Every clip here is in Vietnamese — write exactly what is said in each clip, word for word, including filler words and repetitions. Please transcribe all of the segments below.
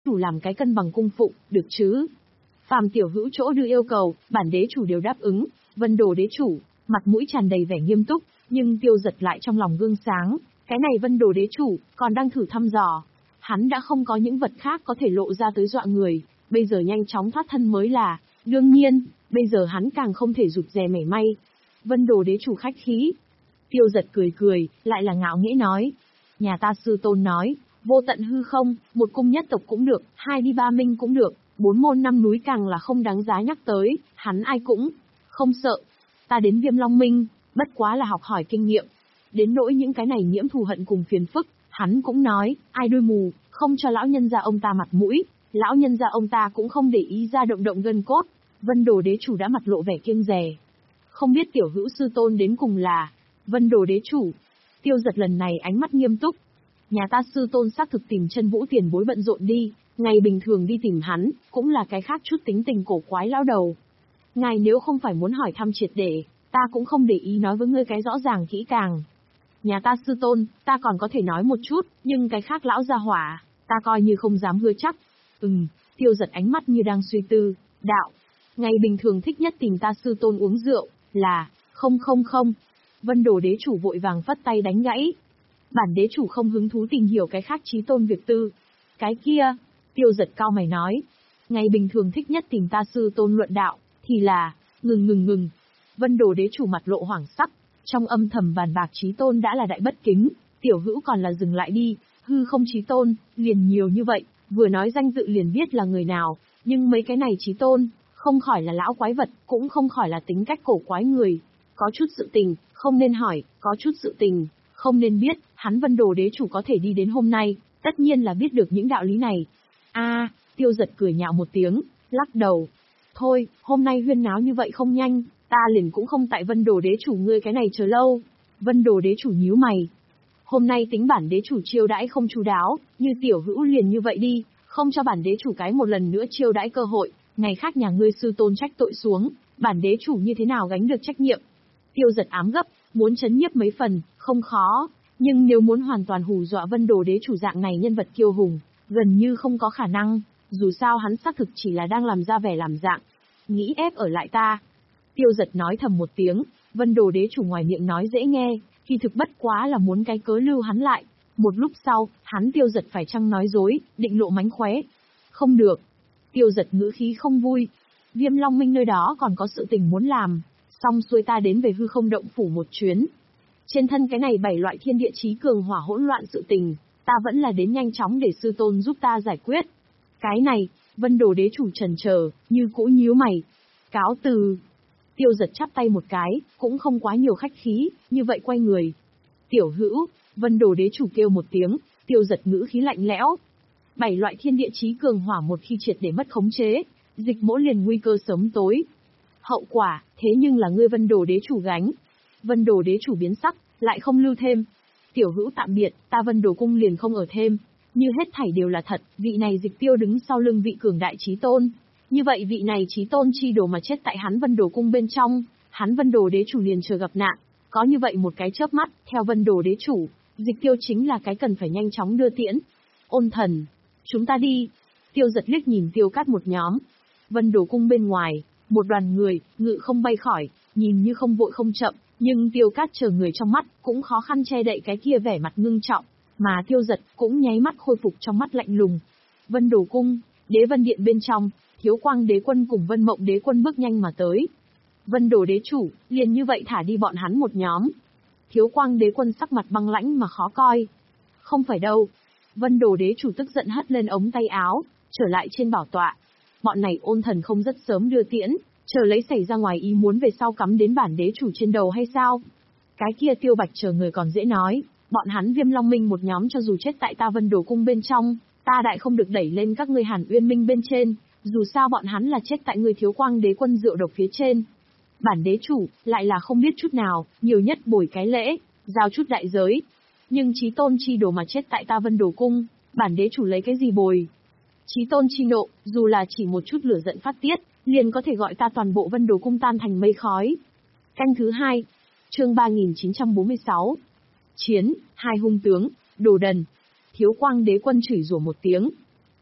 chủ làm cái cân bằng cung phụng, được chứ? Phàm tiểu hữu chỗ đưa yêu cầu, bản đế chủ đều đáp ứng. Vân Đồ đế chủ, mặt mũi tràn đầy vẻ nghiêm túc, nhưng Tiêu Giật lại trong lòng gương sáng, cái này Vân Đồ đế chủ, còn đang thử thăm dò. Hắn đã không có những vật khác có thể lộ ra tới dọa người, bây giờ nhanh chóng thoát thân mới là, đương nhiên, bây giờ hắn càng không thể rụt rè mảy may. Vân Đồ đế chủ khách khí. Tiêu Giật cười cười, lại là ngạo nghễ nói. Nhà ta sư tôn nói, vô tận hư không, một cung nhất tộc cũng được, hai đi ba minh cũng được, bốn môn năm núi càng là không đáng giá nhắc tới, hắn ai cũng không sợ. Ta đến Viêm Long Minh, bất quá là học hỏi kinh nghiệm. Đến nỗi những cái này nhiễm thù hận cùng phiền phức, hắn cũng nói, ai đuôi mù, không cho lão nhân gia ông ta mặt mũi, lão nhân gia ông ta cũng không để ý ra động động gân cốt. Vân Đồ đế chủ đã mặt lộ vẻ kiêng dè. Không biết tiểu hữu sư tôn đến cùng là Vân Đồ đế chủ. Tiêu Giật lần này ánh mắt nghiêm túc. Nhà ta sư tôn xác thực tìm chân vũ tiền bối bận rộn đi, ngày bình thường đi tìm hắn, cũng là cái khác chút tính tình cổ quái lão đầu. Ngài nếu không phải muốn hỏi thăm triệt để, ta cũng không để ý nói với ngươi cái rõ ràng kỹ càng. Nhà ta sư tôn, ta còn có thể nói một chút, nhưng cái khác lão gia hỏa, ta coi như không dám hứa chắc. Ừm, Tiêu Giật ánh mắt như đang suy tư, đạo. Ngày bình thường thích nhất tìm ta sư tôn uống rượu, là, không không không. Vân Đồ đế chủ vội vàng phất tay đánh gãy. Bản đế chủ không hứng thú tìm hiểu cái khác chí tôn việc tư. Cái kia, Tiêu Giật cao mày nói. Ngày bình thường thích nhất tìm ta sư tôn luận đạo, thì là, ngừng ngừng ngừng. Vân Đồ đế chủ mặt lộ hoảng sắc, trong âm thầm bàn bạc chí tôn đã là đại bất kính, tiểu hữu còn là dừng lại đi, hư không chí tôn, liền nhiều như vậy, vừa nói danh tự liền biết là người nào, nhưng mấy cái này chí tôn, không khỏi là lão quái vật, cũng không khỏi là tính cách cổ quái người. Có chút sự tình, không nên hỏi, có chút sự tình, không nên biết, hắn Vân Đồ đế chủ có thể đi đến hôm nay, tất nhiên là biết được những đạo lý này. A, Tiêu Giật cười nhạo một tiếng, lắc đầu. Thôi, hôm nay huyên náo như vậy không nhanh, ta liền cũng không tại Vân Đồ đế chủ ngươi cái này chờ lâu. Vân Đồ đế chủ nhíu mày. Hôm nay tính bản đế chủ chiêu đãi không chu đáo, như tiểu hữu liền như vậy đi, không cho bản đế chủ cái một lần nữa chiêu đãi cơ hội, ngày khác nhà ngươi sư tôn trách tội xuống, bản đế chủ như thế nào gánh được trách nhiệm. Tiêu Giật ám gấp, muốn chấn nhiếp mấy phần, không khó, nhưng nếu muốn hoàn toàn hù dọa Vân Đồ đế chủ dạng này nhân vật kiêu hùng, gần như không có khả năng, dù sao hắn xác thực chỉ là đang làm ra vẻ làm dạng, nghĩ ép ở lại ta. Tiêu Giật nói thầm một tiếng, Vân Đồ đế chủ ngoài miệng nói dễ nghe, kỳ thực bất quá là muốn cái cớ lưu hắn lại. Một lúc sau, hắn Tiêu Giật phải chăng nói dối, định lộ mánh khóe. Không được. Tiêu Giật ngữ khí không vui. Viêm Long Minh nơi đó còn có sự tình muốn làm, xong xuôi ta đến về hư không động phủ một chuyến. Trên thân cái này bảy loại thiên địa chí cường hỏa hỗn loạn sự tình, ta vẫn là đến nhanh chóng để sư tôn giúp ta giải quyết. Cái này, Vân Đồ đế chủ chần chờ, như cũ nhíu mày. Cáo từ. Tiêu Giật chắp tay một cái, cũng không quá nhiều khách khí, như vậy quay người. Tiểu hữu, Vân Đồ đế chủ kêu một tiếng, Tiêu Giật ngữ khí lạnh lẽo. Bảy loại thiên địa chí cường hỏa một khi triệt để mất khống chế, dịch mỗi liền nguy cơ sớm tối. Hậu quả, thế nhưng là ngươi Vân Đồ đế chủ gánh. Vân Đồ đế chủ biến sắc, lại không lưu thêm. Tiểu hữu tạm biệt, ta Vân Đồ cung liền không ở thêm. Như hết thảy đều là thật, vị này Dịch Tiêu đứng sau lưng vị cường đại chí tôn. Như vậy vị này chí tôn chi đồ mà chết tại hắn Vân Đồ cung bên trong, hắn Vân Đồ đế chủ liền chờ gặp nạn. Có như vậy một cái chớp mắt, theo Vân Đồ đế chủ, Dịch Tiêu chính là cái cần phải nhanh chóng đưa tiễn. Ôn thần, chúng ta đi. Tiêu Giật liếc nhìn Tiêu Cát một nhóm. Vân Đồ cung bên ngoài, một đoàn người, ngự không bay khỏi, nhìn như không vội không chậm, nhưng Tiêu Cát chờ người trong mắt, cũng khó khăn che đậy cái kia vẻ mặt ngưng trọng, mà Tiêu Giật cũng nháy mắt khôi phục trong mắt lạnh lùng. Vân Đồ cung, Đế Vân điện bên trong, Thiếu Quang đế quân cùng Vân Mộng đế quân bước nhanh mà tới. Vân Đồ đế chủ, liền như vậy thả đi bọn hắn một nhóm. Thiếu Quang đế quân sắc mặt băng lãnh mà khó coi. Không phải đâu. Vân Đồ đế chủ tức giận hất lên ống tay áo, trở lại trên bảo tọa. Bọn này ôn thần không rất sớm đưa tiễn, chờ lấy xảy ra ngoài ý muốn về sau cắm đến bản đế chủ trên đầu hay sao? Cái kia Tiêu Bạch chờ người còn dễ nói, bọn hắn Viêm Long Minh một nhóm cho dù chết tại ta Vân Đồ cung bên trong, ta đại không được đẩy lên các ngươi Hàn Uyên Minh bên trên, dù sao bọn hắn là chết tại người Thiếu Quang đế quân rượu độc phía trên. Bản đế chủ, lại là không biết chút nào, nhiều nhất bồi cái lễ, giao chút đại giới. Nhưng chí tôn chi đồ mà chết tại ta Vân Đồ cung, bản đế chủ lấy cái gì bồi? Chí tôn chi nộ, dù là chỉ một chút lửa giận phát tiết, liền có thể gọi ta toàn bộ Vân Đồ cung tan thành mây khói. Canh thứ hai, chương ba nghìn chín trăm bốn mươi sáu. Chiến, hai hung tướng, đồ đần. Thiếu Quang đế quân chửi rủa một tiếng.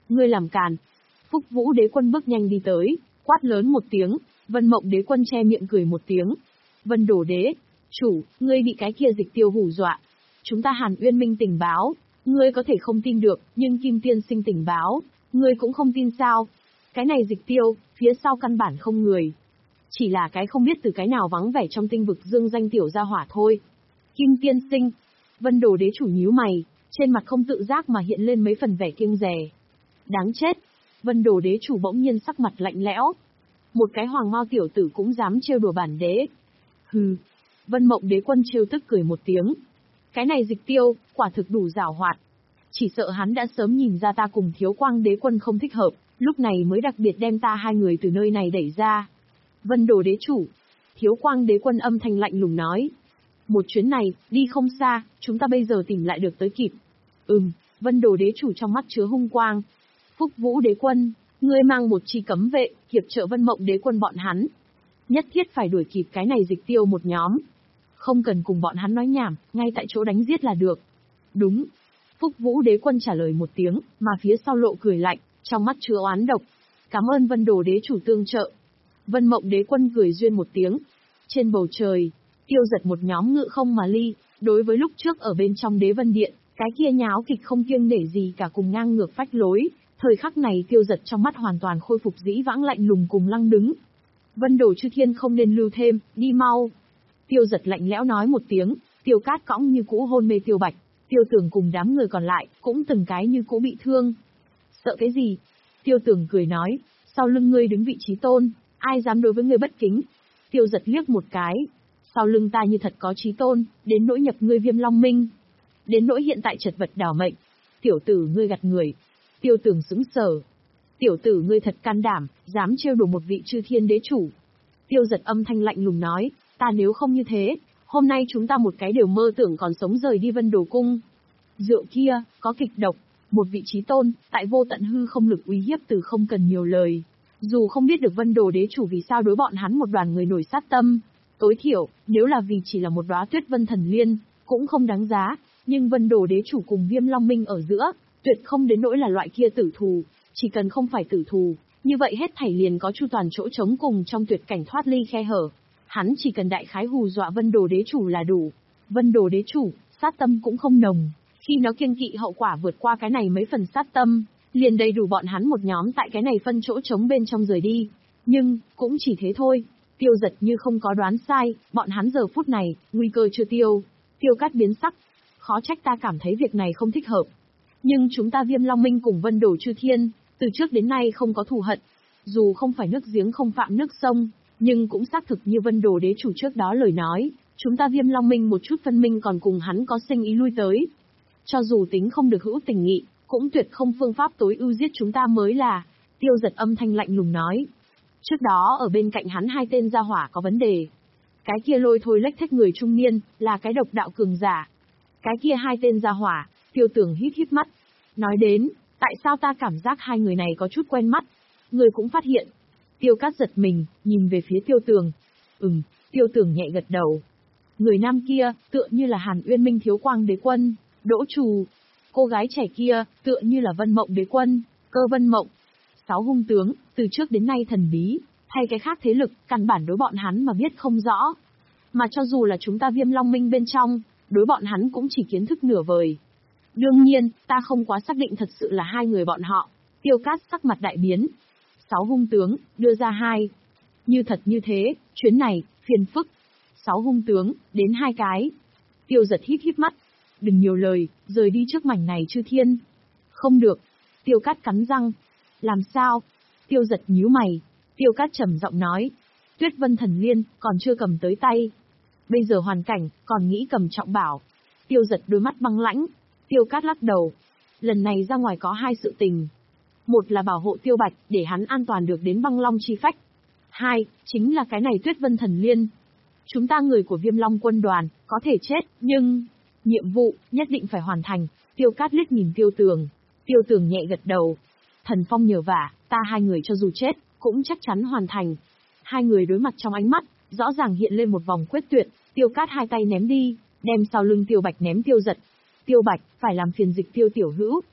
Ngươi làm càn. Phúc Vũ đế quân bước nhanh đi tới, quát lớn một tiếng, Vân Mộng đế quân che miệng cười một tiếng. Vân Đồ đế, chủ, ngươi bị cái kia Dịch Tiêu hù dọa. Chúng ta Hàn Uyên Minh tình báo, ngươi có thể không tin được, nhưng Kim Tiên Sinh tình báo, ngươi cũng không tin sao? Cái này Dịch Tiêu, phía sau căn bản không người. Chỉ là cái không biết từ cái nào vắng vẻ trong tinh vực dương danh tiểu gia hỏa thôi. Kim Tiên Sinh. Vân Đồ đế chủ nhíu mày, trên mặt không tự giác mà hiện lên mấy phần vẻ kiêng dè. Đáng chết. Vân Đồ đế chủ bỗng nhiên sắc mặt lạnh lẽo. Một cái hoàng mao tiểu tử cũng dám trêu đùa bản đế. Hừ. Vân Mộng đế quân trêu tức cười một tiếng. Cái này Dịch Tiêu, quả thực đủ giảo hoạt. Chỉ sợ hắn đã sớm nhìn ra ta cùng Thiếu Quang đế quân không thích hợp, lúc này mới đặc biệt đem ta hai người từ nơi này đẩy ra. Vân Đồ đế chủ. Thiếu Quang đế quân âm thanh lạnh lùng nói. Một chuyến này, đi không xa, chúng ta bây giờ tìm lại được tới kịp. Ừm, Vân Đồ đế chủ trong mắt chứa hung quang. Phúc Vũ đế quân, ngươi mang một chi cấm vệ, hiệp trợ Vân Mộng đế quân bọn hắn. Nhất thiết phải đuổi kịp cái này Dịch Tiêu một nhóm. Không cần cùng bọn hắn nói nhảm, ngay tại chỗ đánh giết là được. Đúng. Phúc Vũ đế quân trả lời một tiếng, mà phía sau lộ cười lạnh, trong mắt chứa oán độc. Cảm ơn Vân Đồ đế chủ tương trợ. Vân Mộng đế quân cười duyên một tiếng. Trên bầu trời, Tiêu Giật một nhóm ngự không mà ly, đối với lúc trước ở bên trong Đế Vân Điện, cái kia nháo kịch không kiêng nể gì cả cùng ngang ngược phách lối, thời khắc này Tiêu Giật trong mắt hoàn toàn khôi phục dĩ vãng lạnh lùng cùng lăng đứng. Vân Đồ chư thiên không nên lưu thêm, đi mau. Tiêu Giật lạnh lẽo nói một tiếng, Tiêu Cát cõng như cũ hôn mê Tiêu Bạch, Tiêu Tường cùng đám người còn lại cũng từng cái như cũ bị thương. Sợ cái gì? Tiêu Tường cười nói, sau lưng ngươi đứng vị trí tôn, ai dám đối với ngươi bất kính? Tiêu Giật liếc một cái. Sau lưng ta như thật có chí tôn, đến nỗi nhập ngươi Viêm Long Minh. Đến nỗi hiện tại chật vật đảo mệnh. Tiểu tử ngươi gạt người. Tiêu Tường sững sờ. Tiểu tử ngươi thật can đảm, dám trêu đùa một vị chư thiên đế chủ. Tiêu Giật âm thanh lạnh lùng nói, ta nếu không như thế, hôm nay chúng ta một cái đều mơ tưởng còn sống rời đi Vân Đồ Cung. Rượu kia, có kịch độc, một vị chí tôn, tại vô tận hư không lực uy hiếp từ không cần nhiều lời. Dù không biết được Vân Đồ đế chủ vì sao đối bọn hắn một đoàn người nổi sát tâm. Tối thiểu, nếu là vì chỉ là một đóa Tuyết Vân Thần Liên, cũng không đáng giá, nhưng Vân Đồ đế chủ cùng Viêm Long Minh ở giữa, tuyệt không đến nỗi là loại kia tử thù, chỉ cần không phải tử thù, như vậy hết thảy liền có chu toàn chỗ trống cùng trong tuyệt cảnh thoát ly khe hở. Hắn chỉ cần đại khái hù dọa Vân Đồ đế chủ là đủ. Vân Đồ đế chủ, sát tâm cũng không nồng, khi nó kiêng kỵ hậu quả vượt qua cái này mấy phần sát tâm, liền đầy đủ bọn hắn một nhóm tại cái này phân chỗ trống bên trong rời đi. Nhưng, cũng chỉ thế thôi. Tiêu Giật như không có đoán sai, bọn hắn giờ phút này, nguy cơ chưa tiêu. Tiêu Cát biến sắc. Khó trách ta cảm thấy việc này không thích hợp. Nhưng chúng ta Viêm Long Minh cùng Vân Đồ chư thiên, từ trước đến nay không có thù hận. Dù không phải nước giếng không phạm nước sông, nhưng cũng xác thực như Vân Đồ đế chủ trước đó lời nói, chúng ta Viêm Long Minh một chút phân minh còn cùng hắn có sinh ý lui tới. Cho dù tính không được hữu tình nghị, cũng tuyệt không phương pháp tối ưu giết chúng ta mới là. Tiêu Giật âm thanh lạnh lùng nói. Trước đó ở bên cạnh hắn hai tên gia hỏa có vấn đề. Cái kia Lôi Thôi Lếch Thếch người trung niên, là cái độc đạo cường giả. Cái kia hai tên gia hỏa, Tiêu Tường híp híp mắt. Nói đến, tại sao ta cảm giác hai người này có chút quen mắt? Người cũng phát hiện. Tiêu Cát giật mình, nhìn về phía Tiêu Tường. Ừm, Tiêu Tường nhẹ gật đầu. Người nam kia, tựa như là Hàn Uyên Minh Thiếu Quang đế quân, Đỗ Trù. Cô gái trẻ kia, tựa như là Vân Mộng đế quân, Cơ Vân Mộng. Sáu hung tướng, từ trước đến nay thần bí, hay cái khác thế lực, căn bản đối bọn hắn mà biết không rõ. Mà cho dù là chúng ta Viêm Long Minh bên trong, đối bọn hắn cũng chỉ kiến thức nửa vời. Đương nhiên, ta không quá xác định thật sự là hai người bọn họ. Tiêu Cát sắc mặt đại biến. Sáu hung tướng, đưa ra hai. Như thật như thế, chuyến này, phiền phức. Sáu hung tướng, đến hai cái. Tiêu Giật híp híp mắt. Đừng nhiều lời, rời đi trước mảnh này chư thiên. Không được. Tiêu Cát cắn răng. Làm sao? Tiêu Giật nhíu mày. Tiêu Cát trầm giọng nói. Tuyết Vân Thần Liên, còn chưa cầm tới tay. Bây giờ hoàn cảnh, còn nghĩ cầm trọng bảo. Tiêu Giật đôi mắt băng lãnh. Tiêu Cát lắc đầu. Lần này ra ngoài có hai sự tình. Một là bảo hộ Tiêu Bạch, để hắn an toàn được đến băng long chi phách. Hai, chính là cái này Tuyết Vân Thần Liên. Chúng ta người của Viêm Long quân đoàn, có thể chết, nhưng... nhiệm vụ, nhất định phải hoàn thành. Tiêu Cát liếc nhìn Tiêu Tường. Tiêu Tường nhẹ gật đầu. Thần phong nhờ vả, ta hai người cho dù chết, cũng chắc chắn hoàn thành. Hai người đối mặt trong ánh mắt, rõ ràng hiện lên một vòng quyết tuyệt. Tiêu Cát hai tay ném đi, đem sau lưng Tiêu Bạch ném Tiêu Giật. Tiêu Bạch, phải làm phiền Dịch Tiêu tiểu hữu.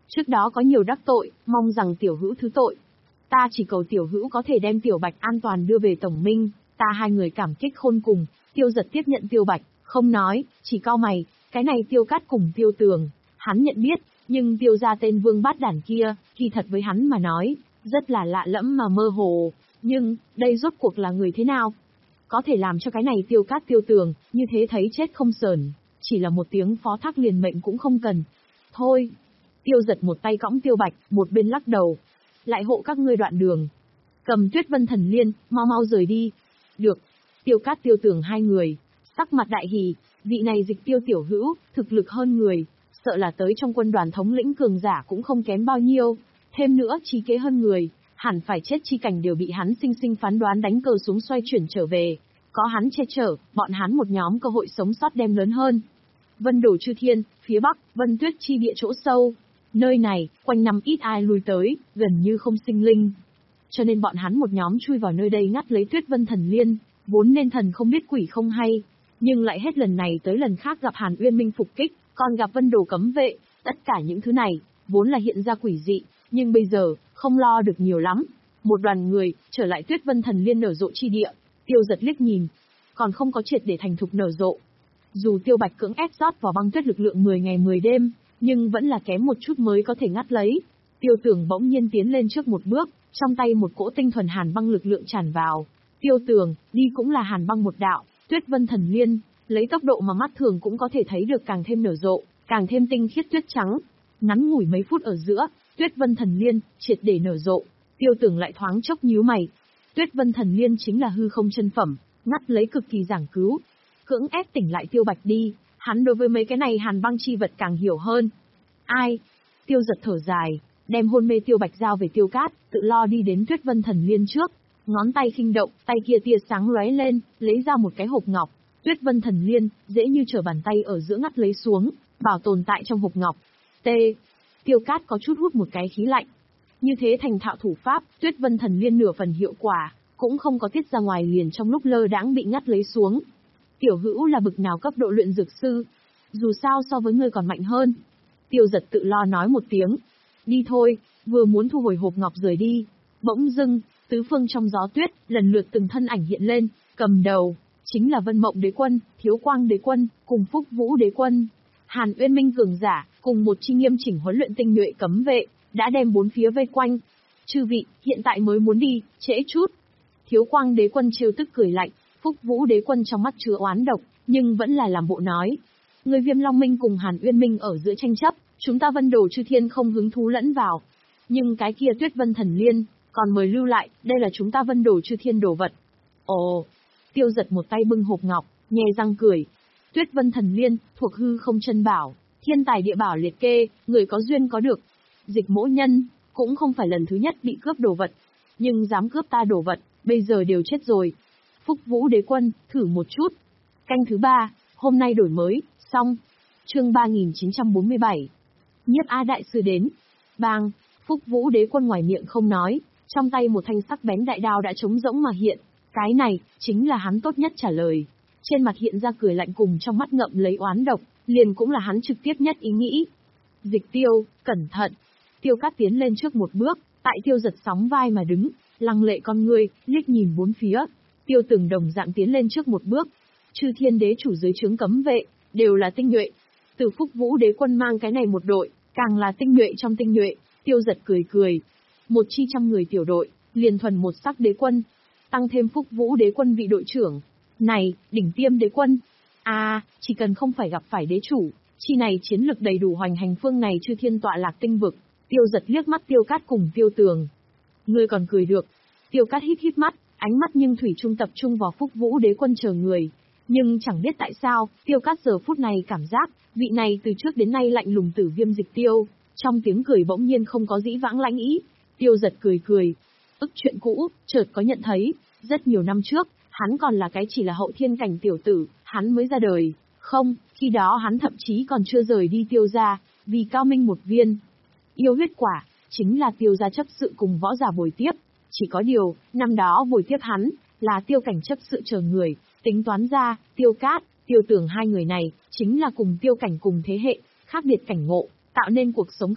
Trước đó có nhiều đắc tội, mong rằng tiểu hữu thứ tội. Ta chỉ cầu tiểu hữu có thể đem Tiểu Bạch an toàn đưa về Tổng Minh, ta hai người cảm kích khôn cùng. Tiêu Giật tiếp nhận Tiêu Bạch, không nói, chỉ cau mày, cái này Tiêu Cát cùng Tiêu Tường, hắn nhận biết, nhưng Tiêu gia tên vương bát đản kia, kỳ thật với hắn mà nói, rất là lạ lẫm mà mơ hồ, nhưng, đây rốt cuộc là người thế nào? Có thể làm cho cái này Tiêu Cát Tiêu Tường, như thế thấy chết không sờn, chỉ là một tiếng phó thác liền mệnh cũng không cần. Thôi, Tiêu Giật một tay cõng Tiêu Bạch, một bên lắc đầu, lại hộ các ngươi đoạn đường. Cầm Tuyết Vân Thần Liên, mau mau rời đi. Được. Tiêu Cát Tiêu Tường hai người, sắc mặt đại hỉ, vị này Dịch Tiêu tiểu hữu, thực lực hơn người, sợ là tới trong quân đoàn thống lĩnh cường giả cũng không kém bao nhiêu, thêm nữa trí kế hơn người, hẳn phải chết chi cảnh đều bị hắn sinh sinh phán đoán đánh cờ xuống xoay chuyển trở về, có hắn che chở, bọn hắn một nhóm cơ hội sống sót đem lớn hơn. Vân Đổ Chư Thiên, phía bắc, Vân Tuyết chi địa chỗ sâu, nơi này, quanh năm ít ai lui tới, gần như không sinh linh. Cho nên bọn hắn một nhóm chui vào nơi đây ngắt lấy Tuyết Vân Thần Liên, vốn nên thần không biết quỷ không hay, nhưng lại hết lần này tới lần khác gặp Hàn Uyên Minh phục kích, còn gặp Vân Đồ cấm vệ, tất cả những thứ này, vốn là hiện ra quỷ dị, nhưng bây giờ, không lo được nhiều lắm. Một đoàn người, trở lại Tuyết Vân Thần Liên nở rộ chi địa, Tiêu Giật liếc nhìn, còn không có triệt để thành thục nở rộ. Dù Tiêu Bạch cưỡng ép rót vào băng tuyết lực lượng mười ngày mười đêm, nhưng vẫn là kém một chút mới có thể ngắt lấy. Tiêu Tường bỗng nhiên tiến lên trước một bước, trong tay một cỗ tinh thuần hàn băng lực lượng tràn vào. Tiêu Tường, đi cũng là hàn băng một đạo, Tuyết Vân Thần Liên, lấy tốc độ mà mắt thường cũng có thể thấy được càng thêm nở rộ, càng thêm tinh khiết tuyết trắng. Ngắn ngủi mấy phút ở giữa, Tuyết Vân Thần Liên triệt để nở rộ. Tiêu Tường lại thoáng chốc nhíu mày. Tuyết Vân Thần Liên chính là hư không chân phẩm, ngắt lấy cực kỳ giảng cứu. Cưỡng ép tỉnh lại Tiêu Bạch đi, hắn đối với mấy cái này hàn băng chi vật càng hiểu hơn. Ai? Tiêu Giật thở dài, đem hôn mê Tiêu Bạch giao về Tiêu Cát, tự lo đi đến Tuyết Vân Thần Liên trước. Ngón tay khinh động, tay kia tia sáng lóe lên, lấy ra một cái hộp ngọc. Tuyết Vân Thần Liên, dễ như trở bàn tay ở giữa ngắt lấy xuống, bảo tồn tại trong hộp ngọc. T. Tiêu Cát có chút hút một cái khí lạnh. Như thế thành thạo thủ pháp, Tuyết Vân Thần Liên nửa phần hiệu quả, cũng không có tiết ra ngoài liền trong lúc lơ đãng bị ngắt lấy xuống. Tiểu hữu là bực nào cấp độ luyện dược sư? Dù sao so với ngươi còn mạnh hơn. Tiêu Giật tự lo nói một tiếng. Đi thôi, vừa muốn thu hồi hộp ngọc rời đi. Bỗng dưng, tứ phương trong gió tuyết, lần lượt từng thân ảnh hiện lên, cầm đầu, chính là Vân Mộng Đế Quân, Thiếu Quang Đế Quân, cùng Phúc Vũ Đế Quân. Hàn Uyên Minh cường giả, cùng một chi nghiêm chỉnh huấn luyện tinh nhuệ cấm vệ, đã đem bốn phía vây quanh. Chư vị, hiện tại mới muốn đi, trễ chút. Thiếu Quang Đế Quân trêu tức cười lạnh, Phúc Vũ Đế Quân trong mắt chứa oán độc, nhưng vẫn là làm bộ nói. Người Viêm Long Minh cùng Hàn Uyên Minh ở giữa tranh chấp, chúng ta Vân Đồ Chư Thiên không hứng thú lẫn vào. Nhưng cái kia Tuyết Vân Thần Liên, còn mời lưu lại, đây là chúng ta Vân Đồ Chư Thiên đồ vật. Ồ, Tiêu Giật một tay bưng hộp ngọc, nhè răng cười. Tuyết Vân Thần Liên, thuộc hư không chân bảo, thiên tài địa bảo liệt kê, người có duyên có được. Dịch Mỗ Nhân, cũng không phải lần thứ nhất bị cướp đồ vật, nhưng dám cướp ta đồ vật, bây giờ đều chết rồi. Phúc Vũ Đế Quân, thử một chút. Canh thứ ba, hôm nay đổi mới, xong. Chương ba nghìn chín trăm bốn mươi bảy. Nhiếp A Đại Sư đến. Bang, Phúc Vũ Đế Quân ngoài miệng không nói, trong tay một thanh sắc bén đại đao đã trống rỗng mà hiện. Cái này, chính là hắn tốt nhất trả lời. Trên mặt hiện ra cười lạnh cùng trong mắt ngậm lấy oán độc, liền cũng là hắn trực tiếp nhất ý nghĩ. Dịch Tiêu, cẩn thận. Tiêu Cát tiến lên trước một bước, tại Tiêu Giật sóng vai mà đứng, lăng lệ con ngươi, liếc nhìn bốn phía. Tiêu Từng đồng dạng tiến lên trước một bước. Chư Thiên Đế chủ dưới trướng cấm vệ, đều là tinh nhuệ. Từ Phúc Vũ Đế Quân mang cái này một đội, càng là tinh nhuệ trong tinh nhuệ. Tiêu Giật cười cười. Một chi trăm người tiểu đội, liền thuần một sắc đế quân. Tăng thêm Phúc Vũ Đế Quân vị đội trưởng. Này, đỉnh tiêm đế quân. À, chỉ cần không phải gặp phải đế chủ, chi này chiến lực đầy đủ hoành hành phương này Chư Thiên tọa lạc tinh vực. Tiêu Giật liếc mắt Tiêu Cát cùng Tiêu Tường. Ngươi còn cười được. Tiêu Cát híp híp mắt, ánh mắt nhưng thủy chung tập trung vào Phúc Vũ Đế Quân chờ người. Nhưng chẳng biết tại sao, Tiêu Cát giờ phút này cảm giác, vị này từ trước đến nay lạnh lùng tử viêm Dịch Tiêu, trong tiếng cười bỗng nhiên không có dĩ vãng lãnh ý. Tiêu Giật cười cười. Ức chuyện cũ, chợt có nhận thấy, rất nhiều năm trước, hắn còn là cái chỉ là hậu thiên cảnh tiểu tử, hắn mới ra đời. Không, khi đó hắn thậm chí còn chưa rời đi Tiêu gia, vì cao minh một viên yêu huyết quả, chính là Tiêu gia chấp sự cùng võ giả bồi tiếp. Chỉ có điều, năm đó bồi tiếp hắn, là Tiêu Cảnh chấp sự chờ người, tính toán ra, Tiêu Cát, Tiêu Tường hai người này, chính là cùng Tiêu Cảnh cùng thế hệ, khác biệt cảnh ngộ, tạo nên cuộc sống khác.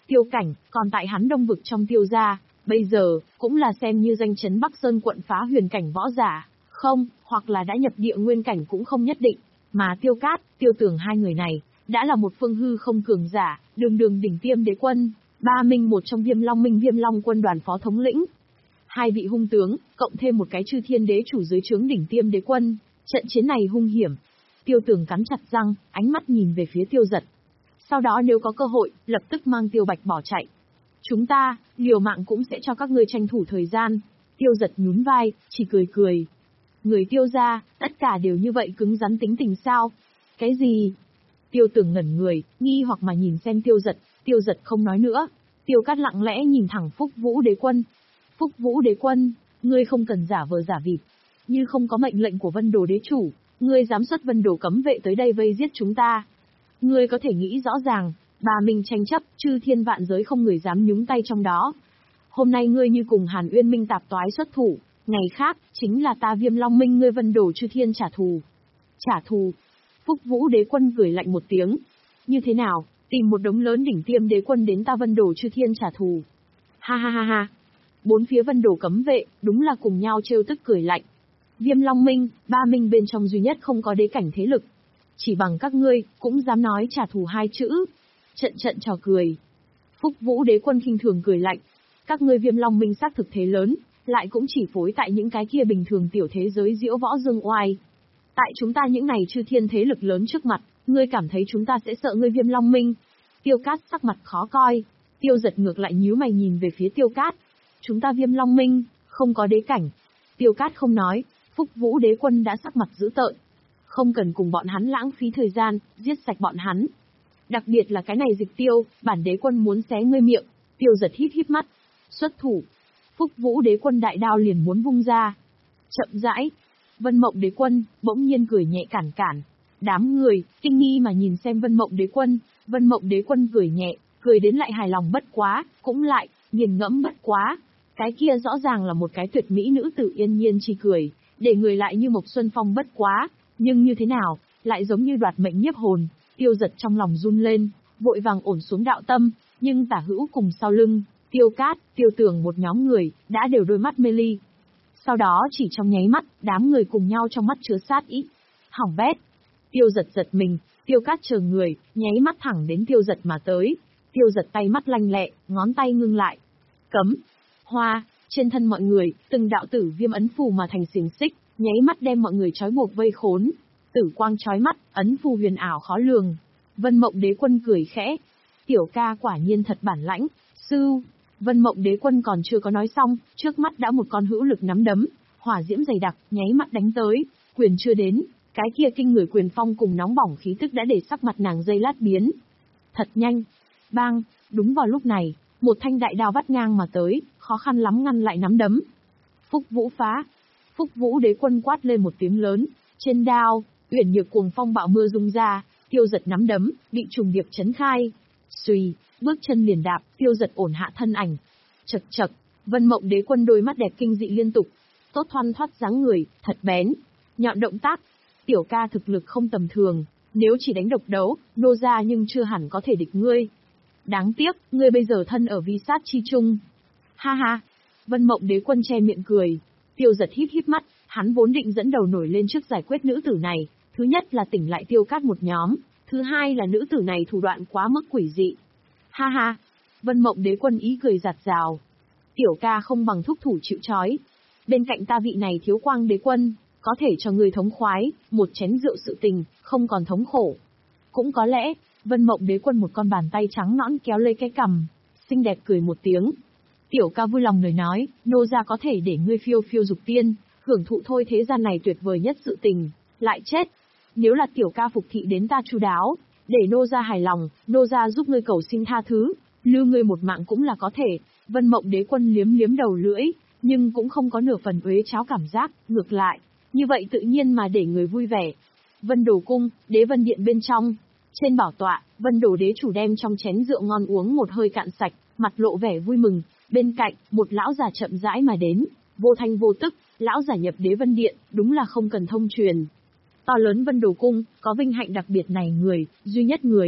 Tiêu Cảnh, còn tại hắn Đông vực trong Tiêu gia, bây giờ, cũng là xem như danh chấn Bắc Sơn quận phá huyền cảnh võ giả, không, hoặc là đã nhập địa nguyên cảnh cũng không nhất định, mà Tiêu Cát, Tiêu Tường hai người này, đã là một phương hư không cường giả, đường đường đỉnh tiêm đế quân, ba minh một trong Viêm Long Minh Viêm Long quân đoàn phó thống lĩnh. Hai vị hung tướng, cộng thêm một cái chư thiên đế chủ dưới trướng đỉnh tiêm đế quân, trận chiến này hung hiểm. Tiêu Tường cắn chặt răng, ánh mắt nhìn về phía Tiêu Giật. Sau đó nếu có cơ hội, lập tức mang Tiêu Bạch bỏ chạy. Chúng ta, liều mạng cũng sẽ cho các ngươi tranh thủ thời gian. Tiêu Giật nhún vai, chỉ cười cười. Người Tiêu gia, tất cả đều như vậy cứng rắn tính tình sao? Cái gì? Tiêu Tường ngẩn người, nghi hoặc mà nhìn xem Tiêu Giật, Tiêu Giật không nói nữa. Tiêu Cát lặng lẽ nhìn thẳng Phúc Vũ đế quân. Phúc Vũ đế quân, ngươi không cần giả vờ giả vịt. Như không có mệnh lệnh của Vân Đồ đế chủ, ngươi dám xuất Vân Đồ cấm vệ tới đây vây giết chúng ta. Ngươi có thể nghĩ rõ ràng, bà mình tranh chấp, chư thiên vạn giới không người dám nhúng tay trong đó. Hôm nay ngươi như cùng Hàn Uyên Minh tạp toái xuất thủ, ngày khác, chính là ta Viêm Long Minh ngươi Vân Đồ chư thiên trả thù. Trả thù. Phúc Vũ đế quân cười lạnh một tiếng. Như thế nào, tìm một đống lớn đỉnh tiêm đế quân đến ta Vân Đồ chư thiên trả thù. Ha ha ha ha. Bốn phía Vân Đồ cấm vệ, đúng là cùng nhau trêu tức cười lạnh. Viêm Long Minh, ba minh bên trong duy nhất không có đế cảnh thế lực. Chỉ bằng các ngươi, cũng dám nói trả thù hai chữ. Trận trận trò cười. Phúc Vũ đế quân khinh thường cười lạnh. Các ngươi Viêm Long Minh xác thực thế lớn, lại cũng chỉ phối tại những cái kia bình thường tiểu thế giới diễu võ dương oai. Tại chúng ta những này chư thiên thế lực lớn trước mặt, ngươi cảm thấy chúng ta sẽ sợ ngươi Viêm Long Minh? Tiêu Cát sắc mặt khó coi. Tiêu Giật ngược lại nhíu mày nhìn về phía Tiêu Cát. Chúng ta Viêm Long Minh, không có đế cảnh. Tiêu Cát không nói, Phúc Vũ đế quân đã sắc mặt dữ tợn. Không cần cùng bọn hắn lãng phí thời gian, giết sạch bọn hắn. Đặc biệt là cái này Dịch Tiêu, bản đế quân muốn xé ngươi miệng. Tiêu Giật híp híp mắt. Xuất thủ. Phúc Vũ đế quân đại đao liền muốn vung ra. Chậm rãi. Vân Mộng đế quân, bỗng nhiên cười nhẹ cản cản. Đám người, kinh nghi mà nhìn xem Vân Mộng đế quân. Vân Mộng đế quân cười nhẹ, cười đến lại hài lòng bất quá, cũng lại, nghiền ngẫm bất quá. Cái kia rõ ràng là một cái tuyệt mỹ nữ tử yên nhiên chi cười, để người lại như Mộc Xuân Phong bất quá. Nhưng như thế nào, lại giống như đoạt mệnh nhiếp hồn. Tiêu Giật trong lòng run lên, vội vàng ổn xuống đạo tâm, nhưng tả hữu cùng sau lưng, Tiêu Cát, Tiêu Tường một nhóm người, đã đều đôi mắt mê ly. Sau đó chỉ trong nháy mắt, đám người cùng nhau trong mắt chứa sát ý. Hỏng bét. Tiêu Giật giật mình, Tiêu Cát chờ người, nháy mắt thẳng đến Tiêu Giật mà tới. Tiêu Giật tay mắt lanh lẹ, ngón tay ngưng lại. Cấm. Hoa, trên thân mọi người, từng đạo tử viêm ấn phù mà thành xiềng xích, nháy mắt đem mọi người trói buộc vây khốn. Tử quang chói mắt, ấn phù huyền ảo khó lường. Vân Mộng đế quân cười khẽ. Tiểu ca quả nhiên thật bản lãnh, sư. Vân Mộng đế quân còn chưa có nói xong, trước mắt đã một con hữu lực nắm đấm, hỏa diễm dày đặc, nháy mắt đánh tới, quyền chưa đến, cái kia kinh người quyền phong cùng nóng bỏng khí tức đã để sắc mặt nàng dây lát biến. Thật nhanh. Bang, đúng vào lúc này, một thanh đại đao vắt ngang mà tới, khó khăn lắm ngăn lại nắm đấm. Phúc Vũ phá. Phúc Vũ đế quân quát lên một tiếng lớn, trên đao, uyển nhược cuồng phong bạo mưa rung ra, Tiêu Giật nắm đấm, bị trùng điệp chấn khai. Xuy, bước chân liền đạp, Tiêu Giật ổn hạ thân ảnh. Chật chật, Vân Mộng đế quân đôi mắt đẹp kinh dị liên tục. Tốt thoăn thoắt dáng người, thật bén. Nhọn động tác. Tiểu ca thực lực không tầm thường, nếu chỉ đánh độc đấu, nô ra nhưng chưa hẳn có thể địch ngươi. Đáng tiếc, ngươi bây giờ thân ở vi sát chi chung. Ha ha. Vân Mộng đế quân che miệng cười. Tiêu Giật híp híp mắt, hắn vốn định dẫn đầu nổi lên trước giải quyết nữ tử này. Thứ nhất là tỉnh lại Tiêu Cát một nhóm, thứ hai là nữ tử này thủ đoạn quá mức quỷ dị. Ha ha. Vân Mộng đế quân ý cười giạt rào. Tiểu ca không bằng thúc thủ chịu trói. Bên cạnh ta vị này thiếu quang đế quân, có thể cho người thống khoái, một chén rượu sự tình, không còn thống khổ. Cũng có lẽ, Vân Mộng đế quân một con bàn tay trắng nõn kéo lấy cái cằm, xinh đẹp cười một tiếng. Tiểu ca vui lòng lời nói, nô gia có thể để ngươi phiêu phiêu dục tiên, hưởng thụ thôi thế gian này tuyệt vời nhất sự tình, lại chết. Nếu là tiểu ca phục thị đến ta chu đáo, để nô gia hài lòng, nô gia giúp ngươi cầu xin tha thứ, lưu ngươi một mạng cũng là có thể. Vân Mộng đế quân liếm liếm đầu lưỡi, nhưng cũng không có nửa phần uế cháo cảm giác, ngược lại, như vậy tự nhiên mà để người vui vẻ. Vân Đồ cung, Đế Vân điện bên trong, trên bảo tọa, Vân Đồ đế chủ đem trong chén rượu ngon uống một hơi cạn sạch, mặt lộ vẻ vui mừng. Bên cạnh, một lão già chậm rãi mà đến, vô thanh vô tức, lão giả nhập Đế Vân điện, đúng là không cần thông truyền. To lớn Vân Đồ cung, có vinh hạnh đặc biệt này người, duy nhất người.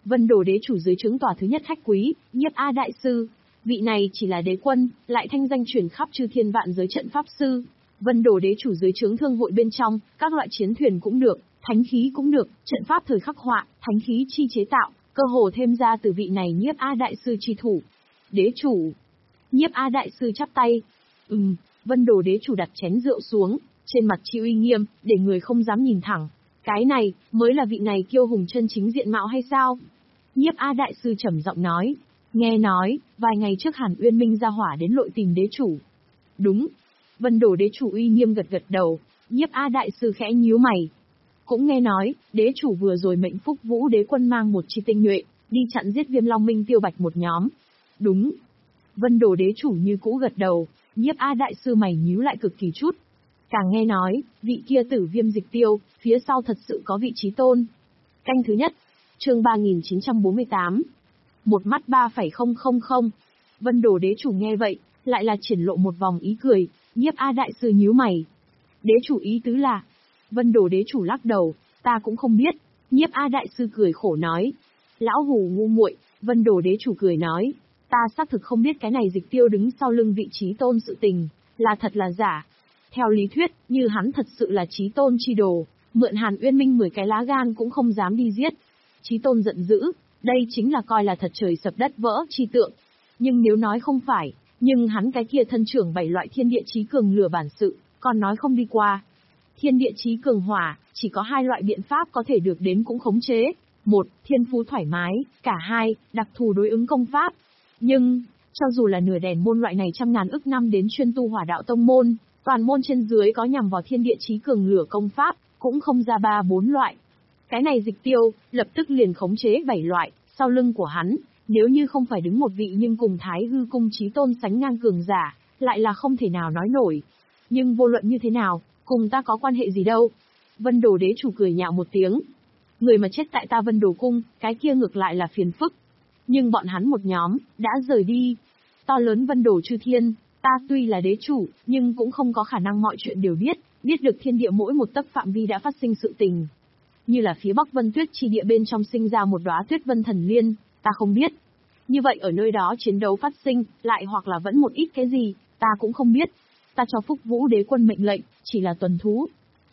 Vân Đồ đế chủ dưới trướng tòa thứ nhất khách quý, Nhiếp A đại sư. Vị này chỉ là đế quân, lại thanh danh truyền khắp chư thiên vạn giới trận pháp sư. Vân Đồ đế chủ dưới trướng thương hội bên trong, các loại chiến thuyền cũng được, thánh khí cũng được, trận pháp thời khắc họa, thánh khí chi chế tạo, cơ hồ thêm ra từ vị này Nhiếp A đại sư chi thủ. Đế chủ. Nhiếp A đại sư chắp tay. Ừm, Vân Đồ đế chủ đặt chén rượu xuống, trên mặt chi uy nghiêm, để người không dám nhìn thẳng. Cái này, mới là vị này kiêu hùng chân chính diện mạo hay sao? Nhiếp A đại sư trầm giọng nói. Nghe nói, vài ngày trước Hàn Uyên Minh ra hỏa đến lội tìm đế chủ. Đúng. Vân Đồ đế chủ uy nghiêm gật gật đầu, Nhiếp A đại sư khẽ nhíu mày. Cũng nghe nói, đế chủ vừa rồi mệnh Phúc Vũ đế quân mang một chi tinh nhuệ, đi chặn giết Viêm Long Minh Tiêu Bạch một nhóm. Đúng. Vân Đồ đế chủ như cũ gật đầu, Nhiếp A đại sư mày nhíu lại cực kỳ chút. Càng nghe nói, vị kia tử Viêm Dịch Tiêu, phía sau thật sự có vị trí tôn. Canh thứ nhất, chương ba nghìn chín trăm bốn mươi tám. Một mắt ba phẩy không không không. Vân Đồ đế chủ nghe vậy, lại là triển lộ một vòng ý cười, Nhiếp A đại sư nhíu mày. Đế chủ ý tứ là? Vân Đồ đế chủ lắc đầu, ta cũng không biết. Nhiếp A đại sư cười khổ nói. Lão hù ngu muội. Vân Đồ đế chủ cười nói. Ta xác thực không biết cái này Dịch Tiêu đứng sau lưng vị trí tôn sự tình, là thật là giả. Theo lý thuyết, như hắn thật sự là chí tôn chi đồ, mượn Hàn Uyên Minh mười cái lá gan cũng không dám đi giết. Chí tôn giận dữ, đây chính là coi là thật trời sập đất vỡ chi tượng. Nhưng nếu nói không phải, nhưng hắn cái kia thân trưởng bảy loại thiên địa chí cường lửa bản sự, còn nói không đi qua. Thiên địa chí cường hỏa, chỉ có hai loại biện pháp có thể được đến cũng khống chế. Một, thiên phú thoải mái, cả hai, đặc thù đối ứng công pháp. Nhưng, cho dù là nửa đèn môn loại này trăm ngàn ức năm đến chuyên tu hỏa đạo tông môn, toàn môn trên dưới có nhằm vào thiên địa chí cường lửa công pháp, cũng không ra ba bốn loại. Cái này Dịch Tiêu, lập tức liền khống chế bảy loại, sau lưng của hắn, nếu như không phải đứng một vị nhưng cùng Thái Hư cung chí tôn sánh ngang cường giả, lại là không thể nào nói nổi. Nhưng vô luận như thế nào, cùng ta có quan hệ gì đâu. Vân Đồ đế chủ cười nhạo một tiếng. Người mà chết tại ta Vân Đồ cung, cái kia ngược lại là phiền phức. Nhưng bọn hắn một nhóm, đã rời đi. To lớn Vân Đồ chư thiên, ta tuy là đế chủ, nhưng cũng không có khả năng mọi chuyện đều biết, biết được thiên địa mỗi một tấc phạm vi đã phát sinh sự tình. Như là phía Bắc Vân Tuyết chi địa bên trong sinh ra một đóa Tuyết Vân Thần Liên, ta không biết. Như vậy ở nơi đó chiến đấu phát sinh, lại hoặc là vẫn một ít cái gì, ta cũng không biết. Ta cho Phúc Vũ đế quân mệnh lệnh, chỉ là tuần thú.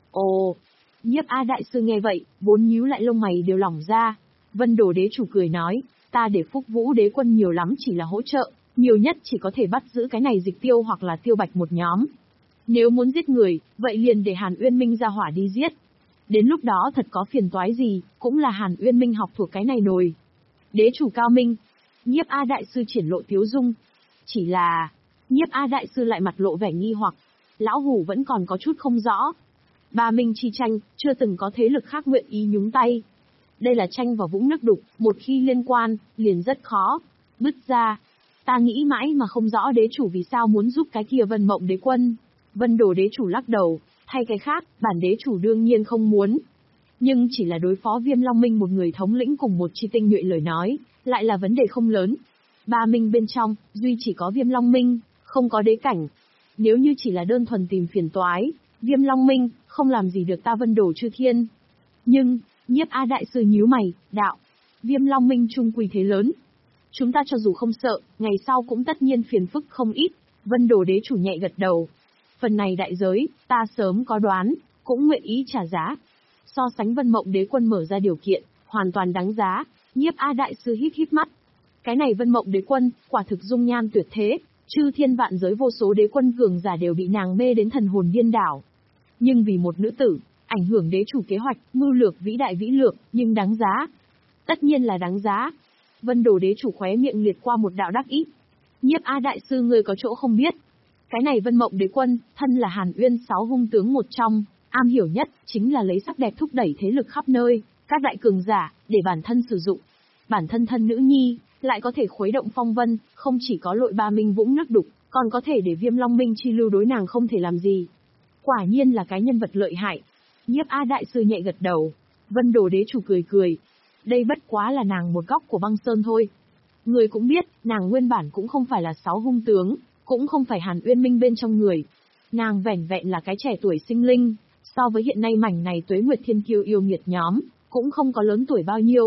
Ồ, Nhiếp A đại sư nghe vậy, vốn nhíu lại lông mày đều lỏng ra. Vân Đồ đế chủ cười nói, ta để Phúc Vũ đế quân nhiều lắm chỉ là hỗ trợ, nhiều nhất chỉ có thể bắt giữ cái này Dịch Tiêu hoặc là Tiêu Bạch một nhóm. Nếu muốn giết người, vậy liền để Hàn Uyên Minh ra hỏa đi giết. Đến lúc đó thật có phiền toái gì, cũng là Hàn Uyên Minh học thuộc cái này nồi. Đế chủ cao minh. Nhiếp A đại sư triển lộ tiếu dung. Chỉ là, Nhiếp A đại sư lại mặt lộ vẻ nghi hoặc. Lão hủ vẫn còn có chút không rõ. Ba minh chi tranh, chưa từng có thế lực khác nguyện ý nhúng tay. Đây là tranh vào vũng nước đục, một khi liên quan, liền rất khó. Bứt ra. Ta nghĩ mãi mà không rõ đế chủ vì sao muốn giúp cái kia Vân Mộng đế quân. Vân Đồ đế chủ lắc đầu, thay cái khác, bản đế chủ đương nhiên không muốn. Nhưng chỉ là đối phó Viêm Long Minh một người thống lĩnh cùng một chi tinh nhuệ lời nói, lại là vấn đề không lớn. Ba minh bên trong, duy chỉ có Viêm Long Minh, không có đế cảnh. Nếu như chỉ là đơn thuần tìm phiền toái, Viêm Long Minh, không làm gì được ta Vân Đồ chư thiên. Nhưng, Nhiếp A đại sư nhíu mày, đạo, Viêm Long Minh chung quy thế lớn. Chúng ta cho dù không sợ, ngày sau cũng tất nhiên phiền phức không ít. Vân Đồ đế chủ nhẹ gật đầu. Phần này đại giới, ta sớm có đoán, cũng nguyện ý trả giá. So sánh Vân Mộng đế quân mở ra điều kiện, hoàn toàn đáng giá. Nhiếp A đại sư híp híp mắt. Cái này Vân Mộng đế quân, quả thực dung nhan tuyệt thế, chư thiên vạn giới vô số đế quân cường giả đều bị nàng mê đến thần hồn điên đảo. Nhưng vì một nữ tử, ảnh hưởng đế chủ kế hoạch, mưu lược vĩ đại vĩ lược, nhưng đáng giá. Tất nhiên là đáng giá. Vân Đồ đế chủ khóe miệng liệt qua một đạo đắc ý. Nhiếp A đại sư người có chỗ không biết. Cái này Vân Mộng đế quân, thân là Hàn Uyên sáu hung tướng một trong, am hiểu nhất, chính là lấy sắc đẹp thúc đẩy thế lực khắp nơi, các đại cường giả, để bản thân sử dụng. Bản thân thân nữ nhi, lại có thể khuấy động phong vân, không chỉ có lội ba minh vũng nước đục, còn có thể để Viêm Long Minh chi lưu đối nàng không thể làm gì. Quả nhiên là cái nhân vật lợi hại. Nhiếp A đại sư nhẹ gật đầu. Vân Đồ đế chủ cười cười. Đây bất quá là nàng một góc của băng sơn thôi. Người cũng biết, nàng nguyên bản cũng không phải là sáu hung tướng, cũng không phải Hàn Uyên Minh bên trong người. Nàng vẻn vẹn là cái trẻ tuổi sinh linh, so với hiện nay mảnh này tuế nguyệt thiên kiêu yêu nghiệt nhóm, cũng không có lớn tuổi bao nhiêu.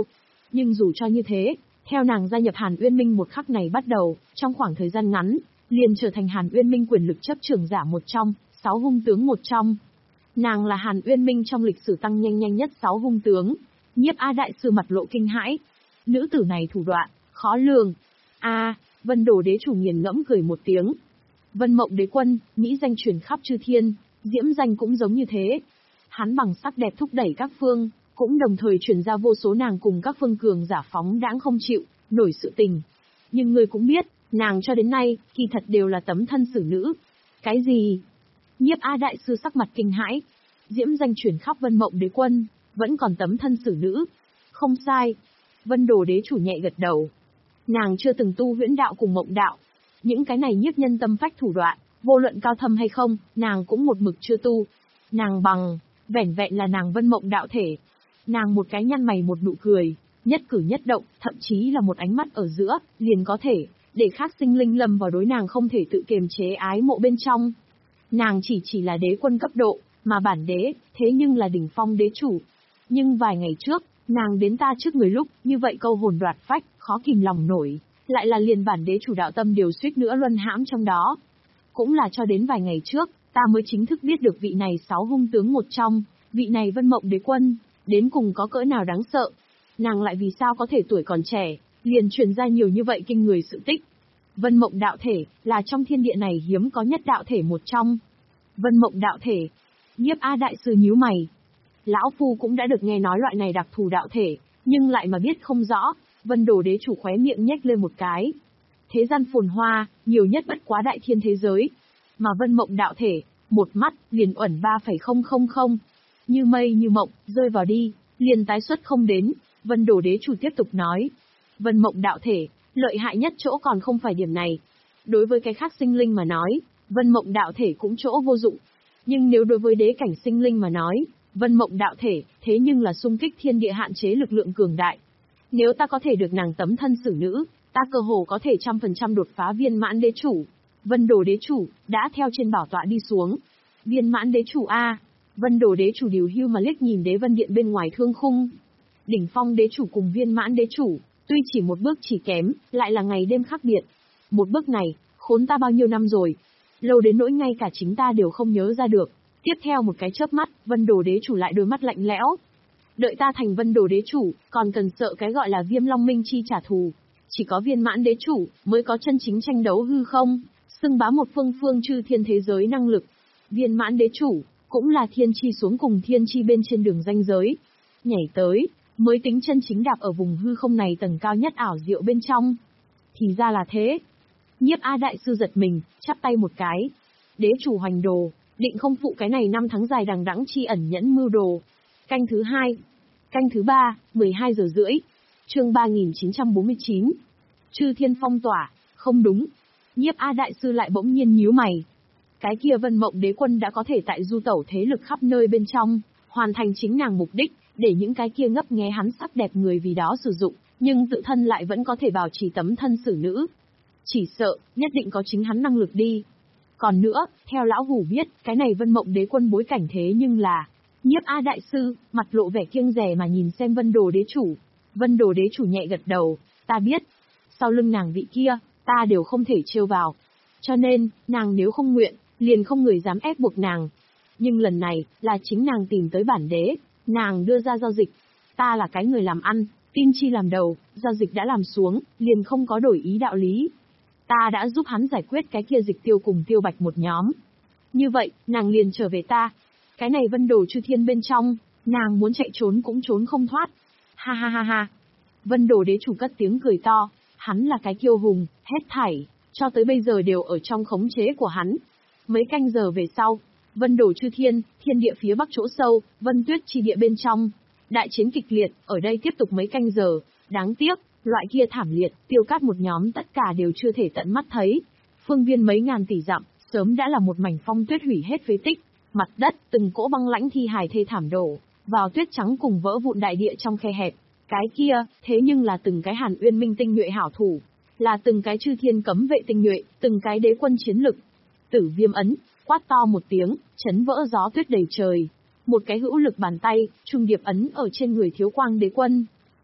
Nhưng dù cho như thế, theo nàng gia nhập Hàn Uyên Minh một khắc này bắt đầu, trong khoảng thời gian ngắn, liền trở thành Hàn Uyên Minh quyền lực chấp trưởng giả một trong, sáu hung tướng một trong. Nàng là Hàn Uyên Minh trong lịch sử tăng nhanh nhanh nhất sáu hung tướng. Nhiếp A đại sư mặt lộ kinh hãi. Nữ tử này thủ đoạn, khó lường. A, Vân Đồ đế chủ nghiền ngẫm cười một tiếng. Vân Mộng đế quân, mỹ danh truyền khắp chư thiên, diễm danh cũng giống như thế. Hắn bằng sắc đẹp thúc đẩy các phương, cũng đồng thời truyền ra vô số nàng cùng các phương cường giả phóng đãng không chịu nổi sự tình. Nhưng ngươi cũng biết, nàng cho đến nay, kỳ thật đều là tấm thân xử nữ. Cái gì? Nhiếp A đại sư sắc mặt kinh hãi. Diễm danh truyền khắp Vân Mộng đế quân, vẫn còn tấm thân xử nữ. Không sai. Vân Đồ đế chủ nhẹ gật đầu. Nàng chưa từng tu huyễn đạo cùng mộng đạo. Những cái này nhiếp nhân tâm phách thủ đoạn, vô luận cao thâm hay không, nàng cũng một mực chưa tu. Nàng bằng, vẻn vẹn là nàng Vân Mộng đạo thể. Nàng một cái nhăn mày một nụ cười, nhất cử nhất động, thậm chí là một ánh mắt ở giữa, liền có thể, để khác sinh linh lâm vào đối nàng không thể tự kiềm chế ái mộ bên trong. Nàng chỉ chỉ là đế quân cấp độ, mà bản đế, thế nhưng là đỉnh phong đế chủ. Nhưng vài ngày trước, nàng đến ta trước người lúc, như vậy câu hồn đoạt phách, khó kìm lòng nổi, lại là liền bản đế chủ đạo tâm điều suýt nữa luân hãm trong đó. Cũng là cho đến vài ngày trước, ta mới chính thức biết được vị này sáu hung tướng một trong, vị này Vân Mộng đế quân, đến cùng có cỡ nào đáng sợ. Nàng lại vì sao có thể tuổi còn trẻ, liền truyền ra nhiều như vậy kinh người sự tích. Vân Mộng đạo thể, là trong thiên địa này hiếm có nhất đạo thể một trong. Vân Mộng đạo thể. Nhiếp A đại sư nhíu mày. Lão Phu cũng đã được nghe nói loại này đặc thù đạo thể, nhưng lại mà biết không rõ. Vân Đồ đế chủ khóe miệng nhếch lên một cái. Thế gian phồn hoa, nhiều nhất bất quá đại thiên thế giới. Mà Vân Mộng đạo thể, một mắt, liền uẩn ba phẩy không không không. Như mây như mộng, rơi vào đi, liền tái xuất không đến. Vân Đồ đế chủ tiếp tục nói. Vân Mộng đạo thể, lợi hại nhất chỗ còn không phải điểm này. Đối với cái khác sinh linh mà nói, Vân Mộng đạo thể cũng chỗ vô dụng. Nhưng nếu đối với đế cảnh sinh linh mà nói, Vân Mộng đạo thể, thế nhưng là xung kích thiên địa hạn chế lực lượng cường đại. Nếu ta có thể được nàng tấm thân xử nữ, ta cơ hồ có thể trăm phần trăm đột phá viên mãn đế chủ. Vân Đồ đế chủ, đã theo trên bảo tọa đi xuống. Viên mãn đế chủ A. Vân Đồ đế chủ điều hưu mà liếc nhìn đế vân điện bên ngoài thương khung. Đỉnh phong đế chủ cùng viên mãn đế chủ, tuy chỉ một bước chỉ kém, lại là ngày đêm khác biệt. Một bước này, khốn ta bao nhiêu năm rồi. Lâu đến nỗi ngay cả chính ta đều không nhớ ra được. Tiếp theo một cái chớp mắt, Vân Đồ đế chủ lại đôi mắt lạnh lẽo. Đợi ta thành Vân Đồ đế chủ, còn cần sợ cái gọi là Viêm Long Minh chi trả thù. Chỉ có viên mãn đế chủ, mới có chân chính tranh đấu hư không, xưng bá một phương phương chư thiên thế giới năng lực. Viên mãn đế chủ, cũng là thiên chi xuống cùng thiên chi bên trên đường ranh giới. Nhảy tới, mới tính chân chính đạp ở vùng hư không này tầng cao nhất ảo diệu bên trong. Thì ra là thế. Nhiếp A đại sư giật mình, chắp tay một cái. Đế chủ hoành đồ, định không phụ cái này năm tháng dài đằng đẵng chi ẩn nhẫn mưu đồ. Canh thứ hai. Canh thứ ba, mười hai giờ rưỡi. Chương ba nghìn chín trăm bốn mươi chín. Chư thiên phong tỏa, không đúng. Nhiếp A đại sư lại bỗng nhiên nhíu mày. Cái kia Vân Mộng đế quân đã có thể tại du tẩu thế lực khắp nơi bên trong, hoàn thành chính nàng mục đích, để những cái kia ngấp nghé hắn sắc đẹp người vì đó sử dụng, nhưng tự thân lại vẫn có thể bảo trì tấm thân xử nữ. Chỉ sợ, nhất định có chính hắn năng lực đi. Còn nữa, theo lão hủ biết, cái này Vân Mộng đế quân bối cảnh thế nhưng là... Nhiếp A đại sư, mặt lộ vẻ kiêng dè mà nhìn xem Vân Đồ đế chủ. Vân Đồ đế chủ nhẹ gật đầu, ta biết. Sau lưng nàng vị kia, ta đều không thể trêu vào. Cho nên, nàng nếu không nguyện, liền không người dám ép buộc nàng. Nhưng lần này, là chính nàng tìm tới bản đế, nàng đưa ra giao dịch. Ta là cái người làm ăn, tin chi làm đầu, giao dịch đã làm xuống, liền không có đổi ý đạo lý. Ta đã giúp hắn giải quyết cái kia Dịch Tiêu cùng Tiêu Bạch một nhóm. Như vậy, nàng liền trở về ta. Cái này Vân Đồ chư thiên bên trong, nàng muốn chạy trốn cũng trốn không thoát. Ha ha ha ha. Vân Đồ đế chủ cất tiếng cười to, hắn là cái kiêu hùng, hết thảy, cho tới bây giờ đều ở trong khống chế của hắn. Mấy canh giờ về sau, Vân Đồ chư thiên, thiên địa phía bắc chỗ sâu, Vân Tuyết chi địa bên trong. Đại chiến kịch liệt, ở đây tiếp tục mấy canh giờ, đáng tiếc, loại kia thảm liệt, Tiêu Cát một nhóm tất cả đều chưa thể tận mắt thấy. Phương viên mấy ngàn tỷ dặm, sớm đã là một mảnh phong tuyết hủy hết phế tích, mặt đất, từng cỗ băng lãnh thi hài thê thảm đổ, vào tuyết trắng cùng vỡ vụn đại địa trong khe hẹp. Cái kia, thế nhưng là từng cái Hàn Uyên Minh tinh nhuệ hảo thủ, là từng cái chư thiên cấm vệ tinh nhuệ, từng cái đế quân chiến lực. Tử Viêm ấn, quát to một tiếng, chấn vỡ gió tuyết đầy trời. Một cái hữu lực bàn tay, trung điệp ấn ở trên người Thiếu Quang đế quân.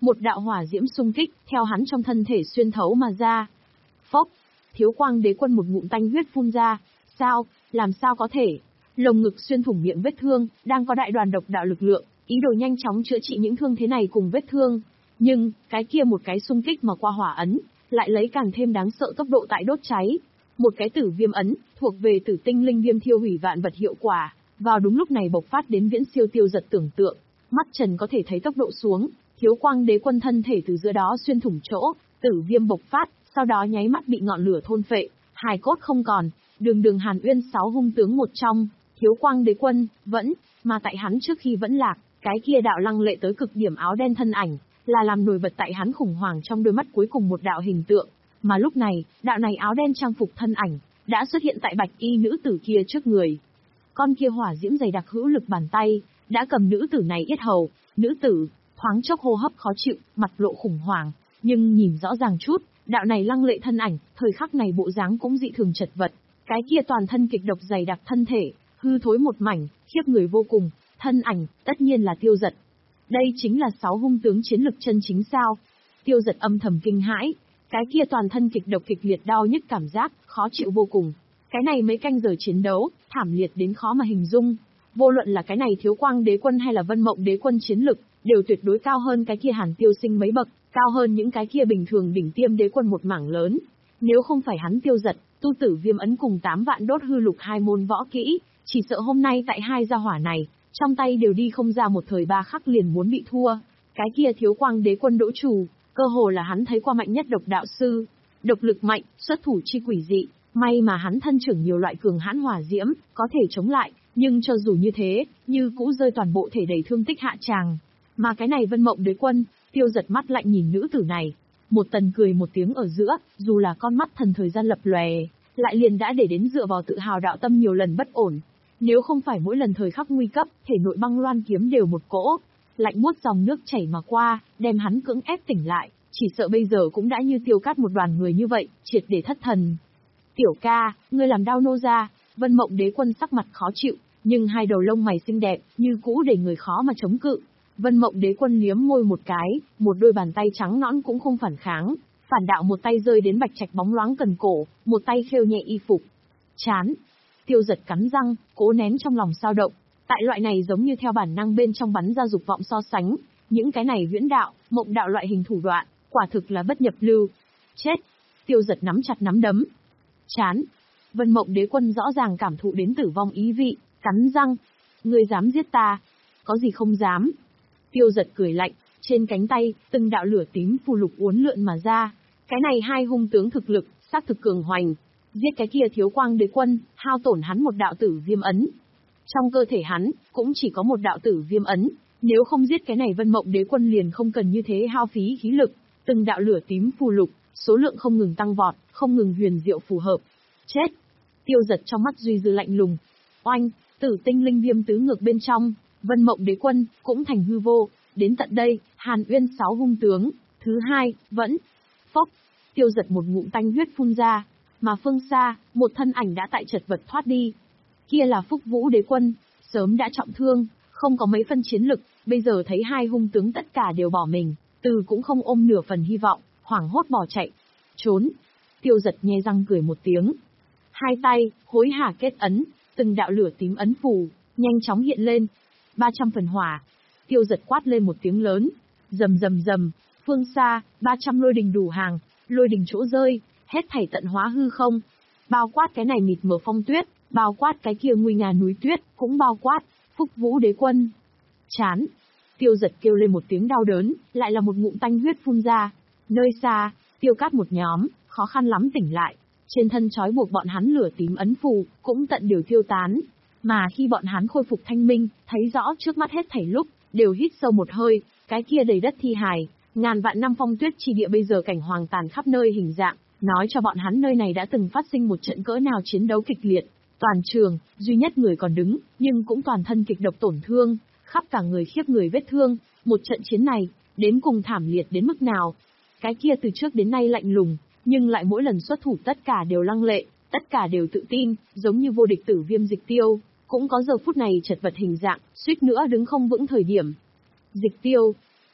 Một đạo hỏa diễm xung kích, theo hắn trong thân thể xuyên thấu mà ra. Phốc, Thiếu Quang Đế Quân một ngụm tanh huyết phun ra. Sao, làm sao có thể? Lồng ngực xuyên thủng miệng vết thương, đang có đại đoàn độc đạo lực lượng, ý đồ nhanh chóng chữa trị những thương thế này cùng vết thương. Nhưng, cái kia một cái xung kích mà qua hỏa ấn, lại lấy càng thêm đáng sợ tốc độ tại đốt cháy. Một cái tử viêm ấn, thuộc về tử tinh linh viêm thiêu hủy vạn vật hiệu quả, vào đúng lúc này bộc phát đến viễn siêu tiêu giật tưởng tượng. Mắt Trần có thể thấy tốc độ xuống, Thiếu Quang Đế Quân thân thể từ giữa đó xuyên thủng chỗ, tử viêm bộc phát, sau đó nháy mắt bị ngọn lửa thôn phệ, hài cốt không còn. Đường đường Hàn Uyên sáu hung tướng một trong, Thiếu Quang Đế Quân, vẫn, mà tại hắn trước khi vẫn lạc, cái kia đạo lăng lệ tới cực điểm áo đen thân ảnh, là làm nổi bật tại hắn khủng hoảng trong đôi mắt cuối cùng một đạo hình tượng. Mà lúc này, đạo này áo đen trang phục thân ảnh, đã xuất hiện tại bạch y nữ tử kia trước người. Con kia hỏa diễm dày đặc hữu lực bàn tay, đã cầm nữ tử này yết hầu, nữ tử, thoáng chốc hô hấp khó chịu, mặt lộ khủng hoảng, nhưng nhìn rõ ràng chút, đạo này lăng lệ thân ảnh, thời khắc này bộ dáng cũng dị thường chật vật. Cái kia toàn thân kịch độc dày đặc thân thể, hư thối một mảnh, khiếp người vô cùng, thân ảnh, tất nhiên là Tiêu Dật. Đây chính là sáu hung tướng chiến lực chân chính sao? Tiêu Dật âm thầm kinh hãi, cái kia toàn thân kịch độc kịch liệt đau nhức cảm giác, khó chịu vô cùng. Cái này mấy canh giờ chiến đấu, thảm liệt đến khó mà hình dung. Vô luận là cái này Thiếu Quang Đế Quân hay là Vân Mộng Đế Quân chiến lực, đều tuyệt đối cao hơn cái kia Hàn Tiêu Sinh mấy bậc, cao hơn những cái kia bình thường đỉnh tiêm đế quân một mảng lớn. Nếu không phải hắn Tiêu Dật, tu tử viêm ấn cùng tám vạn đốt hư lục hai môn võ kỹ, chỉ sợ hôm nay tại hai gia hỏa này, trong tay đều đi không ra một thời ba khắc liền muốn bị thua. Cái kia Thiếu Quang Đế Quân đỗ chủ, cơ hồ là hắn thấy qua mạnh nhất độc đạo sư, độc lực mạnh, xuất thủ chi quỷ dị, may mà hắn thân trưởng nhiều loại cường hãn hỏa diễm, có thể chống lại, nhưng cho dù như thế, như cũ rơi toàn bộ thể đầy thương tích hạ tràng. Mà cái này Vân Mộng Đế Quân, Tiêu Dật mắt lạnh nhìn nữ tử này, một tần cười một tiếng ở giữa, dù là con mắt thần thời gian lập lòe, lại liền đã để đến dựa vào tự hào đạo tâm nhiều lần bất ổn. Nếu không phải mỗi lần thời khắc nguy cấp, thể nội băng loan kiếm đều một cỗ, lạnh buốt dòng nước chảy mà qua, đem hắn cưỡng ép tỉnh lại, chỉ sợ bây giờ cũng đã như tiêu cát một đoàn người như vậy, triệt để thất thần. Tiểu ca, ngươi làm đau nô ra, Vân Mộng Đế Quân sắc mặt khó chịu, nhưng hai đầu lông mày xinh đẹp, như cũ để người khó mà chống cự. Vân Mộng Đế Quân liếm môi một cái, một đôi bàn tay trắng nõn cũng không phản kháng, phản đạo một tay rơi đến bạch trạch bóng loáng cần cổ, một tay khêu nhẹ y phục. Chán. Tiêu Dật cắn răng, cố nén trong lòng sao động. Tại loại này giống như theo bản năng bên trong bắn ra dục vọng so sánh, những cái này huyễn đạo, mộng đạo loại hình thủ đoạn, quả thực là bất nhập lưu. Chết. Tiêu Dật nắm chặt nắm đấm. Chán. Vân Mộng Đế Quân rõ ràng cảm thụ đến tử vong ý vị, cắn răng. Ngươi dám giết ta? Có gì không dám? Tiêu Dật cười lạnh, trên cánh tay, từng đạo lửa tím phù lục uốn lượn mà ra. Cái này hai hung tướng thực lực, xác thực cường hoành. Giết cái kia Thiếu Quang Đế Quân, hao tổn hắn một đạo tử viêm ấn. Trong cơ thể hắn, cũng chỉ có một đạo tử viêm ấn. Nếu không giết cái này Vân Mộng Đế Quân liền không cần như thế hao phí khí lực. Từng đạo lửa tím phù lục, số lượng không ngừng tăng vọt, không ngừng huyền diệu phù hợp. Chết. Tiêu Dật trong mắt duy dư lạnh lùng. Oanh, tử tinh linh viêm tứ ngược bên trong, Vân Mộng Đế Quân, cũng thành hư vô. Đến tận đây, Hàn Uyên sáu hung tướng, thứ hai, vẫn. Phốc. Tiêu Dật một ngụm tanh huyết phun ra. Mà phương xa, một thân ảnh đã tại chật vật thoát đi. Kia là Phúc Vũ Đế Quân, sớm đã trọng thương, không có mấy phân chiến lực, bây giờ thấy hai hung tướng tất cả đều bỏ mình, từ cũng không ôm nửa phần hy vọng, hoảng hốt bỏ chạy. Trốn. Tiêu Dật nhe răng cười một tiếng. Hai tay, hối hả kết ấn, từng đạo lửa tím ấn phù, nhanh chóng hiện lên. ba trăm phần hỏa. Tiêu Dật quát lên một tiếng lớn. Rầm rầm rầm, phương xa, ba trăm lôi đình đủ hàng, lôi đình chỗ rơi, hết thảy tận hóa hư không. Bao quát cái này mịt mờ phong tuyết, bao quát cái kia nguy nga núi tuyết, cũng bao quát, Phúc Vũ Đế Quân. Chán. Tiêu Dật kêu lên một tiếng đau đớn, lại là một ngụm tanh huyết phun ra. Nơi xa, Tiêu Cát một nhóm, khó khăn lắm tỉnh lại. Trên thân trói buộc bọn hắn lửa tím ấn phù, cũng tận đều tiêu tán. Mà khi bọn hắn khôi phục thanh minh, thấy rõ trước mắt hết thảy lúc, đều hít sâu một hơi, cái kia đầy đất thi hài, ngàn vạn năm phong tuyết chi địa bây giờ cảnh hoàng tàn khắp nơi hình dạng, nói cho bọn hắn nơi này đã từng phát sinh một trận cỡ nào chiến đấu kịch liệt. Toàn trường, duy nhất người còn đứng, nhưng cũng toàn thân kịch độc tổn thương, khắp cả người khiếp người vết thương, một trận chiến này, đến cùng thảm liệt đến mức nào. Cái kia từ trước đến nay lạnh lùng, nhưng lại mỗi lần xuất thủ tất cả đều lăng lệ, tất cả đều tự tin, giống như vô địch tử Viêm Dịch Tiêu, cũng có giờ phút này chật vật hình dạng, suýt nữa đứng không vững thời điểm. Dịch Tiêu.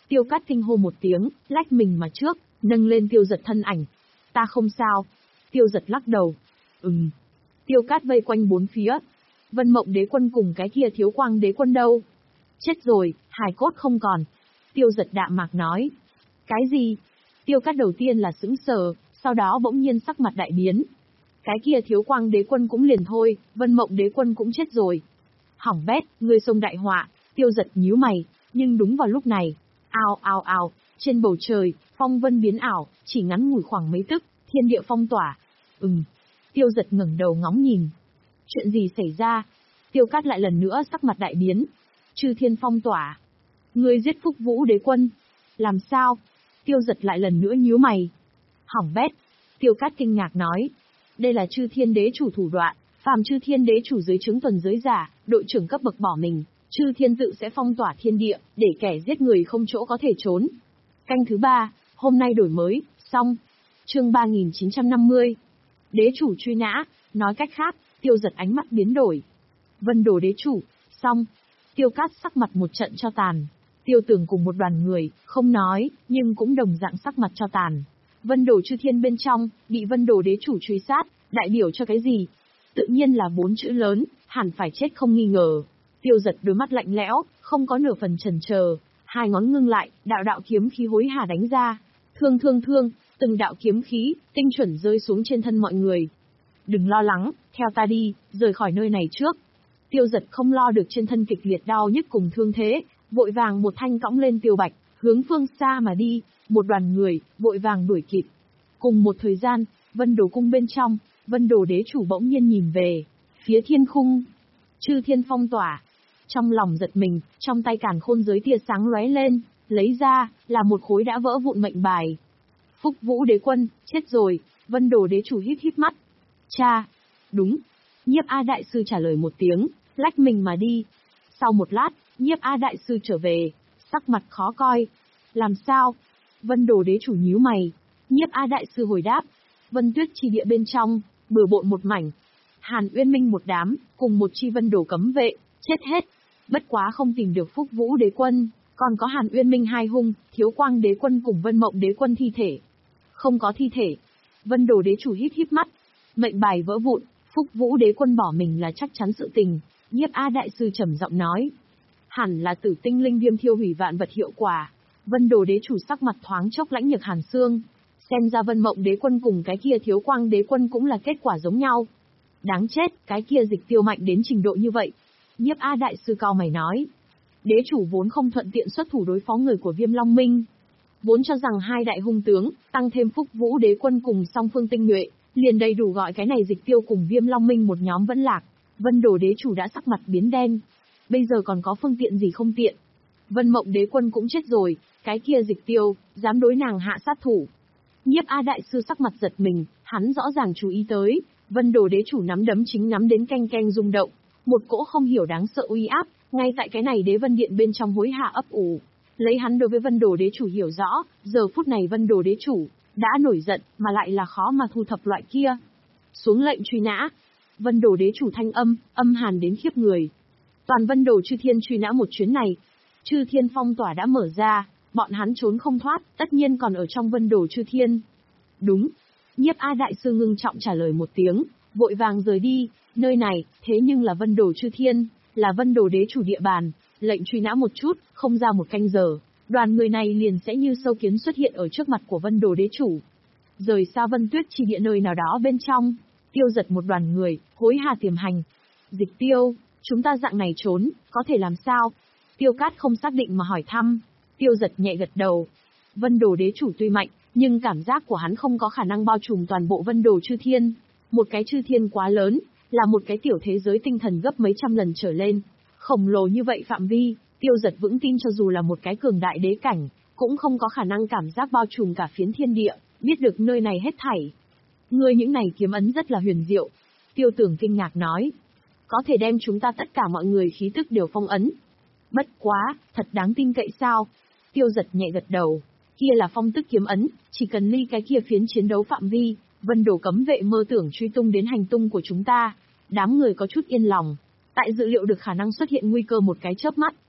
Tiêu Cát kinh hô một tiếng, lách mình mà trước, nâng lên Tiêu Giật thân ảnh. Ta không sao. Tiêu Giật lắc đầu. Ừm. Tiêu Cát vây quanh bốn phía. Vân Mộng Đế Quân cùng cái kia Thiếu Quang Đế Quân đâu? Chết rồi, hài cốt không còn. Tiêu Giật đạm mạc nói. Cái gì? Tiêu Cát đầu tiên là sững sờ, sau đó bỗng nhiên sắc mặt đại biến. Cái kia Thiếu Quang Đế Quân cũng liền thôi, Vân Mộng Đế Quân cũng chết rồi. Hỏng bét, ngươi xông đại họa. Tiêu Giật nhíu mày, nhưng đúng vào lúc này, ào ào ào, trên bầu trời, phong vân biến ảo, chỉ ngắn ngủi khoảng mấy tức, thiên địa phong tỏa. Ừm. Tiêu Giật ngẩng đầu ngóng nhìn. Chuyện gì xảy ra? Tiêu Cát lại lần nữa sắc mặt đại biến. Chư thiên phong tỏa. Ngươi giết Phúc Vũ Đế Quân. Làm sao? Tiêu Giật lại lần nữa nhíu mày. Hỏng bét. Tiêu Cát kinh ngạc nói. Đây là chư thiên đế chủ thủ đoạn, phàm chư thiên đế chủ dưới trướng tuần giới giả, đội trưởng cấp bậc bỏ mình, chư thiên tự sẽ phong tỏa thiên địa, để kẻ giết người không chỗ có thể trốn. Canh thứ ba, hôm nay đổi mới, xong. Chương ba nghìn chín trăm năm mươi. Đế chủ truy nã, nói cách khác, Tiêu Giật ánh mắt biến đổi. Vân Đồ đế chủ, xong. Tiêu Cát sắc mặt một trận cho tàn. Tiêu Tường cùng một đoàn người, không nói, nhưng cũng đồng dạng sắc mặt cho tàn. Vân Đồ chư thiên bên trong, bị Vân Đồ đế chủ truy sát, đại biểu cho cái gì? Tự nhiên là bốn chữ lớn, hẳn phải chết không nghi ngờ. Tiêu Giật đôi mắt lạnh lẽo, không có nửa phần chần chờ, hai ngón ngưng lại, đạo đạo kiếm khí hối hả đánh ra. Thương thương thương, từng đạo kiếm khí, tinh chuẩn rơi xuống trên thân mọi người. Đừng lo lắng, theo ta đi, rời khỏi nơi này trước. Tiêu Giật không lo được trên thân kịch liệt đau nhức cùng thương thế, vội vàng một thanh cõng lên Tiêu Bạch, hướng phương xa mà đi, một đoàn người, vội vàng đuổi kịp. Cùng một thời gian, Vân Đồ cung bên trong, Vân Đồ đế chủ bỗng nhiên nhìn về phía thiên khung. Chư thiên phong tỏa. Trong lòng giật mình, trong tay càn khôn giới tia sáng lóe lên, lấy ra, là một khối đã vỡ vụn mệnh bài. Phúc Vũ Đế Quân, chết rồi. Vân Đồ đế chủ híp híp mắt. Cha. Đúng. Nhiếp A đại sư trả lời một tiếng, lách mình mà đi. Sau một lát, Nhiếp A đại sư trở về, sắc mặt khó coi. Làm sao? Vân Đồ đế chủ nhíu mày. Nhiếp A đại sư hồi đáp. Vân Tuyết chi địa bên trong, bừa bộn một mảnh. Hàn Uyên Minh một đám, cùng một chi Vân Đồ cấm vệ, chết hết. Bất quá không tìm được Phúc Vũ Đế Quân, còn có Hàn Uyên Minh hai hung, Thiếu Quang Đế Quân cùng Vân Mộng Đế Quân thi thể. Không có thi thể. Vân Đồ đế chủ híp híp mắt. Mệnh bài vỡ vụn, Phúc Vũ Đế Quân bỏ mình là chắc chắn sự tình. Nhiếp A đại sư trầm giọng nói. Hẳn là tử tinh linh viêm thiêu hủy vạn vật hiệu quả. Vân Đồ đế chủ sắc mặt thoáng chốc lãnh nhược hàn xương. Xem ra Vân Mộng Đế Quân cùng cái kia Thiếu Quang Đế Quân cũng là kết quả giống nhau. Đáng chết, cái kia dịch tiêu mạnh đến trình độ như vậy. Nhiếp A đại sư cao mày nói. Đế chủ vốn không thuận tiện xuất thủ đối phó người của Viêm Long Minh. Vốn cho rằng hai đại hung tướng, tăng thêm Phúc Vũ Đế Quân cùng song phương tinh nhuệ, liền đầy đủ gọi cái này dịch tiêu cùng Viêm Long Minh một nhóm vẫn lạc. Vân Đồ đế chủ đã sắc mặt biến đen. Bây giờ còn có phương tiện gì không tiện. Vân Mộng Đế Quân cũng chết rồi, cái kia dịch tiêu, dám đối nàng hạ sát thủ. Nhiếp A đại sư sắc mặt giật mình, hắn rõ ràng chú ý tới, Vân Đồ đế chủ nắm đấm chính nắm đến canh canh rung động, một cỗ không hiểu đáng sợ uy áp, ngay tại cái này Đế Vân Điện bên trong hối hạ ấp ủ. Lấy hắn đối với Vân Đồ đế chủ hiểu rõ, giờ phút này Vân Đồ đế chủ đã nổi giận, mà lại là khó mà thu thập loại kia. Xuống lệnh truy nã. Vân Đồ đế chủ thanh âm, âm hàn đến khiếp người. Toàn Vân Đồ chư thiên truy nã một chuyến này. Chư thiên phong tỏa đã mở ra, bọn hắn trốn không thoát, tất nhiên còn ở trong Vân Đồ chư thiên. Đúng. Nhiếp A đại sư ngưng trọng trả lời một tiếng, vội vàng rời đi, nơi này, thế nhưng là Vân Đồ chư thiên, là Vân Đồ đế chủ địa bàn, lệnh truy nã một chút, không ra một canh giờ, đoàn người này liền sẽ như sâu kiến xuất hiện ở trước mặt của Vân Đồ đế chủ. Rời xa Vân Tuyết chi địa nơi nào đó bên trong, Tiêu Giật một đoàn người, hối hả tiềm hành. Dịch tiêu, chúng ta dạng này trốn, có thể làm sao? Tiêu Cát không xác định mà hỏi thăm. Tiêu Giật nhẹ gật đầu. Vân Đồ đế chủ tuy mạnh, nhưng cảm giác của hắn không có khả năng bao trùm toàn bộ Vân Đồ chư thiên. Một cái chư thiên quá lớn, là một cái tiểu thế giới tinh thần gấp mấy trăm lần trở lên. Khổng lồ như vậy phạm vi, Tiêu Giật vững tin cho dù là một cái cường đại đế cảnh, cũng không có khả năng cảm giác bao trùm cả phiến thiên địa, biết được nơi này hết thảy. Ngươi những này kiếm ấn rất là huyền diệu. Tiêu Tưởng kinh ngạc nói. Có thể đem chúng ta tất cả mọi người khí tức đều phong ấn. Bất quá, thật đáng tin cậy sao? Tiêu Giật nhẹ gật đầu. Kia là phong tức kiếm ấn, chỉ cần ly cái kia phiến chiến đấu phạm vi, Vân Đồ cấm vệ mơ tưởng truy tung đến hành tung của chúng ta. Đám người có chút yên lòng. Tại dự liệu được khả năng xuất hiện nguy cơ một cái chớp mắt,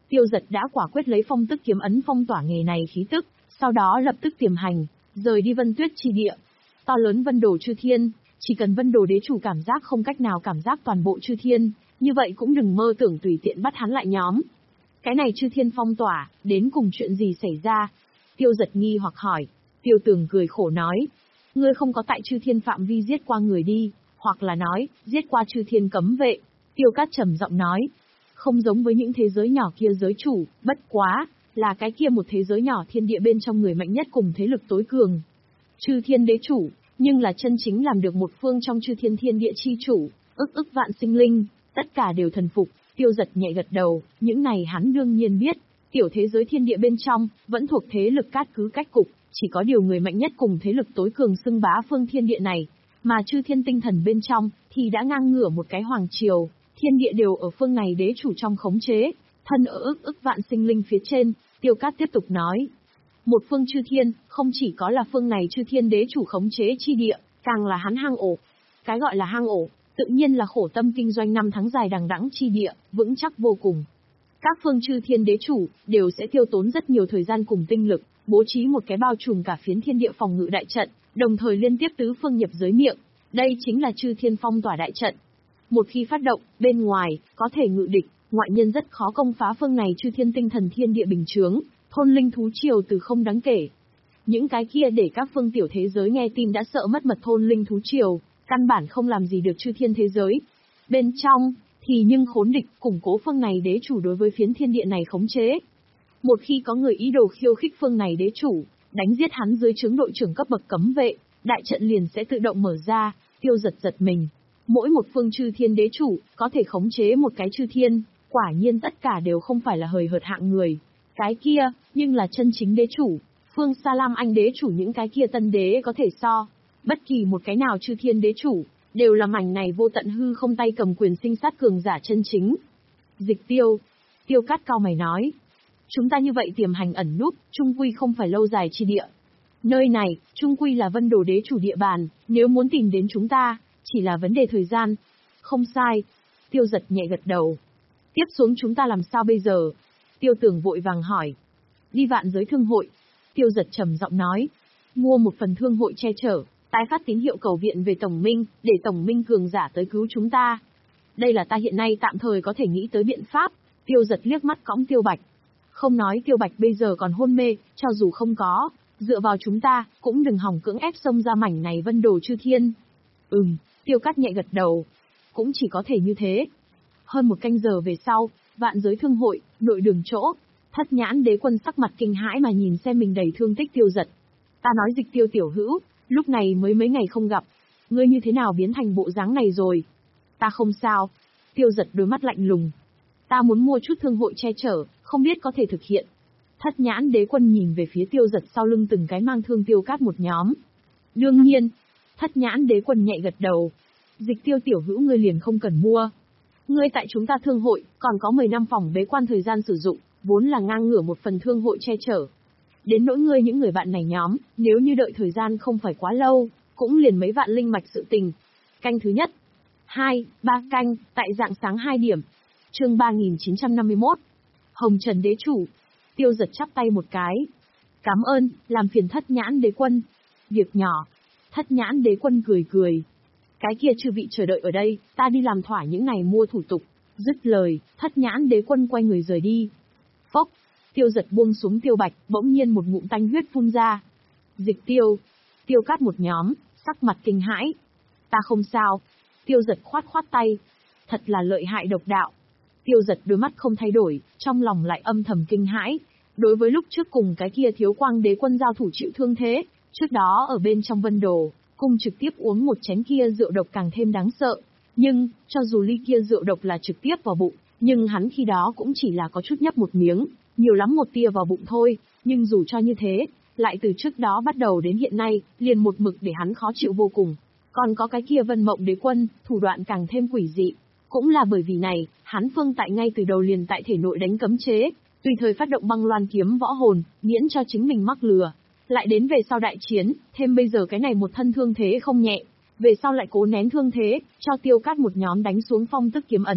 Tiêu Giật đã quả quyết lấy phong tức kiếm ấn phong tỏa nghề này khí tức, sau đó lập tức tiềm hành, rời đi Vân Tuyết chi địa. To lớn Vân Đồ chư thiên, chỉ cần Vân Đồ đế chủ cảm giác không cách nào cảm giác toàn bộ chư thiên, như vậy cũng đừng mơ tưởng tùy tiện bắt hắn lại nhóm. Cái này chư thiên phong tỏa, đến cùng chuyện gì xảy ra? Tiêu Giật nghi hoặc hỏi. Tiêu Tường cười khổ nói, ngươi không có tại chư thiên phạm vi giết qua người đi, hoặc là nói, giết qua chư thiên cấm vệ. Tiêu Cát trầm giọng nói, không giống với những thế giới nhỏ kia giới chủ, bất quá, là cái kia một thế giới nhỏ thiên địa bên trong người mạnh nhất cùng thế lực tối cường. Chư thiên đế chủ, nhưng là chân chính làm được một phương trong chư thiên thiên địa chi chủ, ức ức vạn sinh linh, tất cả đều thần phục. Tiêu Giật nhẹ gật đầu, những này hắn đương nhiên biết, tiểu thế giới thiên địa bên trong, vẫn thuộc thế lực cát cứ cách cục, chỉ có điều người mạnh nhất cùng thế lực tối cường xưng bá phương thiên địa này, mà chư thiên tinh thần bên trong, thì đã ngang ngửa một cái hoàng triều, thiên địa đều ở phương này đế chủ trong khống chế, thân ở ức ức vạn sinh linh phía trên. Tiêu Cát tiếp tục nói, một phương chư thiên, không chỉ có là phương này chư thiên đế chủ khống chế chi địa, càng là hắn hang ổ. Cái gọi là hang ổ, tự nhiên là khổ tâm kinh doanh năm tháng dài đằng đẵng chi địa, vững chắc vô cùng. Các phương chư thiên đế chủ, đều sẽ tiêu tốn rất nhiều thời gian cùng tinh lực, bố trí một cái bao trùm cả phiến thiên địa phòng ngự đại trận, đồng thời liên tiếp tứ phương nhập giới miệng. Đây chính là chư thiên phong tỏa đại trận. Một khi phát động, bên ngoài, có thể ngự địch, ngoại nhân rất khó công phá phương này chư thiên tinh thần thiên địa bình chướng, thôn linh thú triều từ không đáng kể. Những cái kia để các phương tiểu thế giới nghe tin đã sợ mất mật thôn linh thú triều, căn bản không làm gì được chư thiên thế giới. Bên trong, thì nhưng khốn địch, củng cố phương này đế chủ đối với phiến thiên địa này khống chế. Một khi có người ý đồ khiêu khích phương này đế chủ, đánh giết hắn dưới trướng đội trưởng cấp bậc cấm vệ, đại trận liền sẽ tự động mở ra. Tiêu Giật giật mình. Mỗi một phương chư thiên đế chủ, có thể khống chế một cái chư thiên, quả nhiên tất cả đều không phải là hời hợt hạng người. Cái kia, nhưng là chân chính đế chủ, phương Sa Lam Anh đế chủ những cái kia tân đế có thể so. Bất kỳ một cái nào chư thiên đế chủ, đều là mảnh này vô tận hư không tay cầm quyền sinh sát cường giả chân chính. Dịch Tiêu. Tiêu Cát cao mày nói. Chúng ta như vậy tiềm hành ẩn núp, trung quy không phải lâu dài chi địa. Nơi này, trung quy là Vân Đồ đế chủ địa bàn, nếu muốn tìm đến chúng ta, chỉ là vấn đề thời gian. Không sai. Tiêu Giật nhẹ gật đầu. Tiếp xuống chúng ta làm sao bây giờ? Tiêu Tường vội vàng hỏi. Đi vạn giới thương hội. Tiêu Giật trầm giọng nói. Mua một phần thương hội che chở, tái phát tín hiệu cầu viện về Tổng Minh, để Tổng Minh cường giả tới cứu chúng ta. Đây là ta hiện nay tạm thời có thể nghĩ tới biện pháp. Tiêu Giật liếc mắt cõng Tiêu Bạch. Không nói Tiêu Bạch bây giờ còn hôn mê, cho dù không có, dựa vào chúng ta, cũng đừng hòng cưỡng ép xông ra mảnh này Vân Đồ chư thiên. Ừm, Tiêu Cát nhẹ gật đầu. Cũng chỉ có thể như thế. Hơn một canh giờ về sau, vạn giới thương hội, nội đường chỗ, Thất Nhãn Đế Quân sắc mặt kinh hãi mà nhìn xem mình đầy thương tích Tiêu Giật. Ta nói Dịch Tiêu tiểu hữu, lúc này mới mấy ngày không gặp, ngươi như thế nào biến thành bộ dáng này rồi? Ta không sao. Tiêu Giật đôi mắt lạnh lùng. Ta muốn mua chút thương hội che chở, không biết có thể thực hiện. Thất Nhãn Đế Quân nhìn về phía Tiêu Giật sau lưng từng cái mang thương Tiêu Cát một nhóm. Đương nhiên. Thất Nhãn Đế Quân nhẹ gật đầu. Dịch Tiêu tiểu hữu ngươi liền không cần mua. Ngươi tại chúng ta thương hội, còn có mười năm phòng bế quan thời gian sử dụng, vốn là ngang ngửa một phần thương hội che chở. Đến nỗi ngươi những người bạn này nhóm, nếu như đợi thời gian không phải quá lâu, cũng liền mấy vạn linh mạch sự tình. Canh thứ nhất. Hai, ba canh, tại dạng sáng hai điểm. Chương ba nghìn chín trăm năm mươi mốt. Hồng Trần Đế Chủ. Tiêu Giật chắp tay một cái. Cảm ơn, làm phiền Thất Nhãn Đế Quân. Việc nhỏ. Thất Nhãn Đế Quân cười cười. Cái kia chư vị chờ đợi ở đây, ta đi làm thỏa những ngày mua thủ tục. Dứt lời, Thất Nhãn Đế Quân quay người rời đi. Phốc. Tiêu Giật buông xuống Tiêu Bạch, bỗng nhiên một ngụm tanh huyết phun ra. Dịch Tiêu. Tiêu Cát một nhóm, sắc mặt kinh hãi. Ta không sao. Tiêu Giật khoát khoát tay. Thật là lợi hại độc đạo. Tiêu Giật đôi mắt không thay đổi, trong lòng lại âm thầm kinh hãi. Đối với lúc trước cùng cái kia Thiếu Quang Đế Quân giao thủ chịu thương thế, trước đó ở bên trong Vân Đồ, cùng trực tiếp uống một chén kia rượu độc càng thêm đáng sợ. Nhưng, cho dù ly kia rượu độc là trực tiếp vào bụng, nhưng hắn khi đó cũng chỉ là có chút nhấp một miếng, nhiều lắm một tia vào bụng thôi. Nhưng dù cho như thế, lại từ trước đó bắt đầu đến hiện nay, liền một mực để hắn khó chịu vô cùng. Còn có cái kia Vân Mộng Đế Quân, thủ đoạn càng thêm quỷ dị. Cũng là bởi vì này, hắn Phương tại ngay từ đầu liền tại thể nội đánh cấm chế, tùy thời phát động băng loan kiếm võ hồn, miễn cho chính mình mắc lừa. Lại đến về sau đại chiến, thêm bây giờ cái này một thân thương thế không nhẹ, về sau lại cố nén thương thế, cho Tiêu Cát một nhóm đánh xuống phong tức kiếm ấn.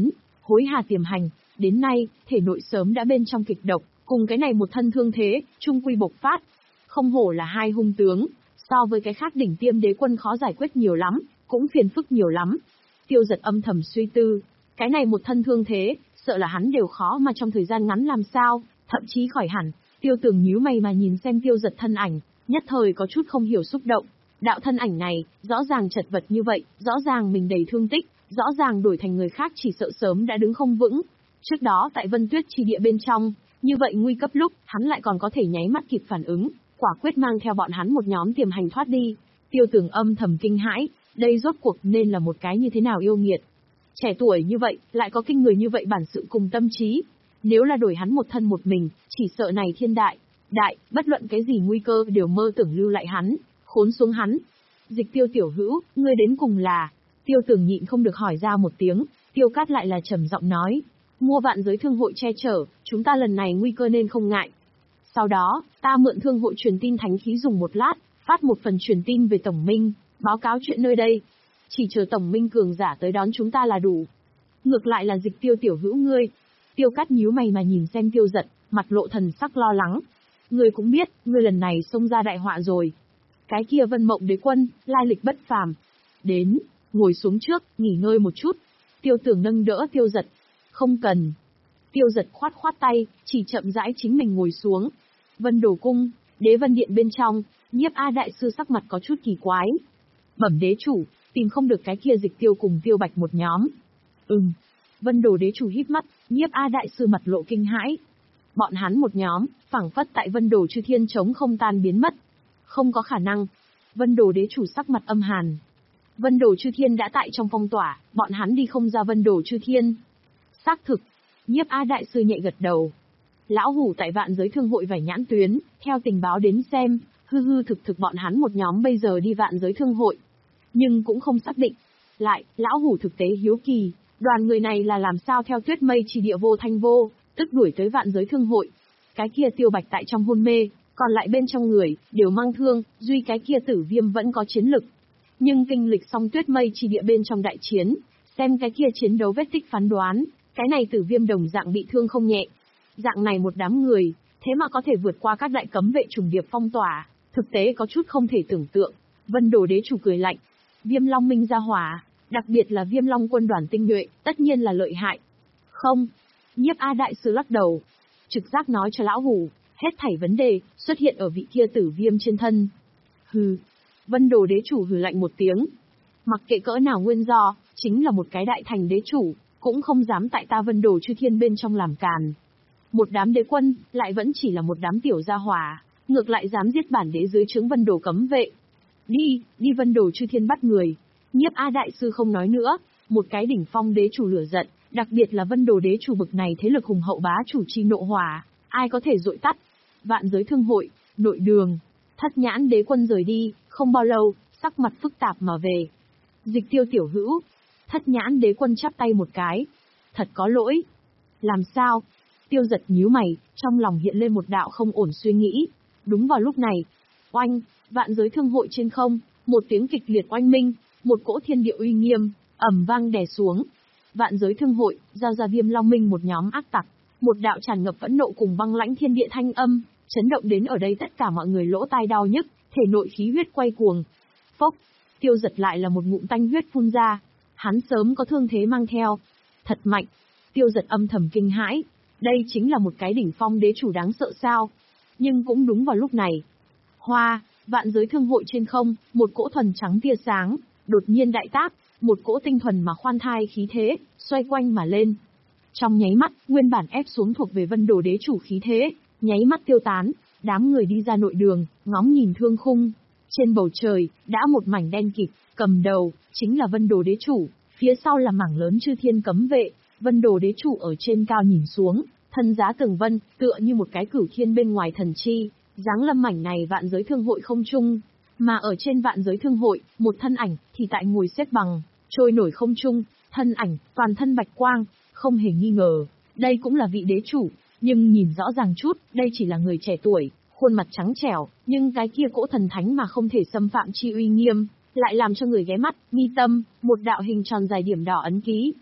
hối hà tiềm hành, đến nay, thể nội sớm đã bên trong kịch độc, cùng cái này một thân thương thế, trung quy bộc phát. Không hổ là hai hung tướng, so với cái khác đỉnh tiêm đế quân khó giải quyết nhiều lắm, cũng phiền phức nhiều lắm. Tiêu Giật âm thầm suy tư, cái này một thân thương thế, sợ là hắn đều khó mà trong thời gian ngắn làm sao, thậm chí khỏi hẳn. Tiêu Tường nhíu mày mà nhìn xem Tiêu Giật thân ảnh, nhất thời có chút không hiểu xúc động. Đạo thân ảnh này, rõ ràng chật vật như vậy, rõ ràng mình đầy thương tích, rõ ràng đổi thành người khác chỉ sợ sớm đã đứng không vững. Trước đó tại Vân Tuyết chi địa bên trong, như vậy nguy cấp lúc, hắn lại còn có thể nháy mắt kịp phản ứng, quả quyết mang theo bọn hắn một nhóm tiềm hành thoát đi. Tiêu Tường âm thầm kinh hãi, đây rốt cuộc nên là một cái như thế nào yêu nghiệt. Trẻ tuổi như vậy, lại có kinh người như vậy bản sự cùng tâm trí. Nếu là đổi hắn một thân một mình, chỉ sợ này thiên đại, đại, bất luận cái gì nguy cơ đều mơ tưởng lưu lại hắn, khốn xuống hắn. Dịch Tiêu tiểu hữu, ngươi đến cùng là... Tiêu Tường nhịn không được hỏi ra một tiếng, Tiêu Cát lại là trầm giọng nói, mua vạn giới thương hội che chở, chúng ta lần này nguy cơ nên không ngại. Sau đó, ta mượn thương hội truyền tin thánh khí dùng một lát, phát một phần truyền tin về Tổng Minh, báo cáo chuyện nơi đây. Chỉ chờ Tổng Minh cường giả tới đón chúng ta là đủ. Ngược lại là Dịch Tiêu tiểu hữu ngươi. Tiêu Cát nhíu mày mà nhìn xem Tiêu Giật, mặt lộ thần sắc lo lắng. Ngươi cũng biết, ngươi lần này xông ra đại họa rồi. Cái kia Vân Mộng đế quân, lai lịch bất phàm. Đến, ngồi xuống trước, nghỉ ngơi một chút. Tiêu Tường nâng đỡ Tiêu Giật. Không cần. Tiêu Giật khoát khoát tay, chỉ chậm rãi chính mình ngồi xuống. Vân Đồ Cung, Đế Vân Điện bên trong, Nhiếp A đại sư sắc mặt có chút kỳ quái. Bẩm đế chủ, tìm không được cái kia Dịch Tiêu cùng Tiêu Bạch một nhóm. Ừm. Vân Đồ đế chủ híp mắt, Nhiếp A đại sư mặt lộ kinh hãi. Bọn hắn một nhóm, phảng phất tại Vân Đồ Chư Thiên chống không tan biến mất. Không có khả năng. Vân Đồ đế chủ sắc mặt âm hàn. Vân Đồ Chư Thiên đã tại trong phong tỏa, bọn hắn đi không ra Vân Đồ Chư Thiên. Xác thực. Nhiếp A đại sư nhẹ gật đầu. Lão hủ tại vạn giới thương hội vải nhãn tuyến, theo tình báo đến xem, hư hư thực thực bọn hắn một nhóm bây giờ đi vạn giới thương hội. Nhưng cũng không xác định. Lại, lão hủ thực tế hiếu kỳ, đoàn người này là làm sao theo tuyết mây chỉ địa vô thanh vô, tức đuổi tới vạn giới thương hội. Cái kia Tiêu Bạch tại trong hôn mê, còn lại bên trong người, đều mang thương, duy cái kia Tử Viêm vẫn có chiến lực. Nhưng kinh lịch xong tuyết mây chỉ địa bên trong đại chiến, xem cái kia chiến đấu vết tích phán đoán, cái này Tử Viêm đồng dạng bị thương không nhẹ. Dạng này một đám người, thế mà có thể vượt qua các đại cấm vệ trùng điệp phong tỏa, thực tế có chút không thể tưởng tượng. Vân Đồ đế chủ cười lạnh. Viêm Long Minh ra hỏa, đặc biệt là Viêm Long quân đoàn tinh nhuệ, tất nhiên là lợi hại. Không. Nhiếp A đại sư lắc đầu. Trực giác nói cho lão hủ, hết thảy vấn đề, xuất hiện ở vị kia Tử Viêm trên thân. Hừ. Vân Đồ đế chủ hừ lạnh một tiếng. Mặc kệ cỡ nào nguyên do, chính là một cái đại thành đế chủ, cũng không dám tại ta Vân Đồ Chư Thiên bên trong làm càn. Một đám đế quân, lại vẫn chỉ là một đám tiểu gia hỏa, ngược lại dám giết bản đế dưới trướng Vân Đồ cấm vệ. Đi, đi Vân Đồ Chư Thiên bắt người. Nhiếp A đại sư không nói nữa, một cái đỉnh phong đế chủ lửa giận, đặc biệt là Vân Đồ đế chủ bực này thế lực hùng hậu bá chủ chi nộ hỏa, ai có thể dội tắt. Vạn giới thương hội, nội đường, Thất Nhãn đế quân rời đi, không bao lâu, sắc mặt phức tạp mà về. Dịch Tiêu tiểu hữu. Thất Nhãn đế quân chắp tay một cái. Thật có lỗi. Làm sao? Tiêu Giật nhíu mày, trong lòng hiện lên một đạo không ổn suy nghĩ. Đúng vào lúc này, oanh, vạn giới thương hội trên không, một tiếng kịch liệt oanh minh, một cỗ thiên địa uy nghiêm, ầm vang đè xuống. Vạn giới thương hội, giao ra Viêm Long Minh một nhóm ác tặc, một đạo tràn ngập phẫn nộ cùng băng lãnh thiên địa thanh âm, chấn động đến ở đây tất cả mọi người lỗ tai đau nhức, thể nội khí huyết quay cuồng. Phốc, Tiêu Giật lại là một ngụm tanh huyết phun ra. Hắn sớm có thương thế mang theo. Thật mạnh. Tiêu Giật âm thầm kinh hãi. Đây chính là một cái đỉnh phong đế chủ đáng sợ sao? Nhưng cũng đúng vào lúc này. Hoa, vạn giới thương hội trên không, một cỗ thuần trắng tia sáng, đột nhiên đại tác, một cỗ tinh thuần mà khoan thai khí thế, xoay quanh mà lên. Trong nháy mắt, nguyên bản ép xuống thuộc về Vân Đồ đế chủ khí thế, nháy mắt tiêu tán, đám người đi ra nội đường, ngóng nhìn thương khung. Trên bầu trời, đã một mảnh đen kịt, cầm đầu, chính là Vân Đồ đế chủ, phía sau là mảng lớn chư thiên cấm vệ, Vân Đồ đế chủ ở trên cao nhìn xuống, thân giá tường vân, tựa như một cái cửu thiên bên ngoài thần chi, dáng lâm mảnh này vạn giới thương hội không trung. Mà ở trên vạn giới thương hội, một thân ảnh, thì tại ngồi xếp bằng, trôi nổi không trung, thân ảnh, toàn thân bạch quang, không hề nghi ngờ, đây cũng là vị đế chủ, nhưng nhìn rõ ràng chút, đây chỉ là người trẻ tuổi, khuôn mặt trắng trẻo, nhưng cái kia cỗ thần thánh mà không thể xâm phạm chi uy nghiêm, lại làm cho người ghé mắt, mi tâm, một đạo hình tròn dài điểm đỏ ấn ký.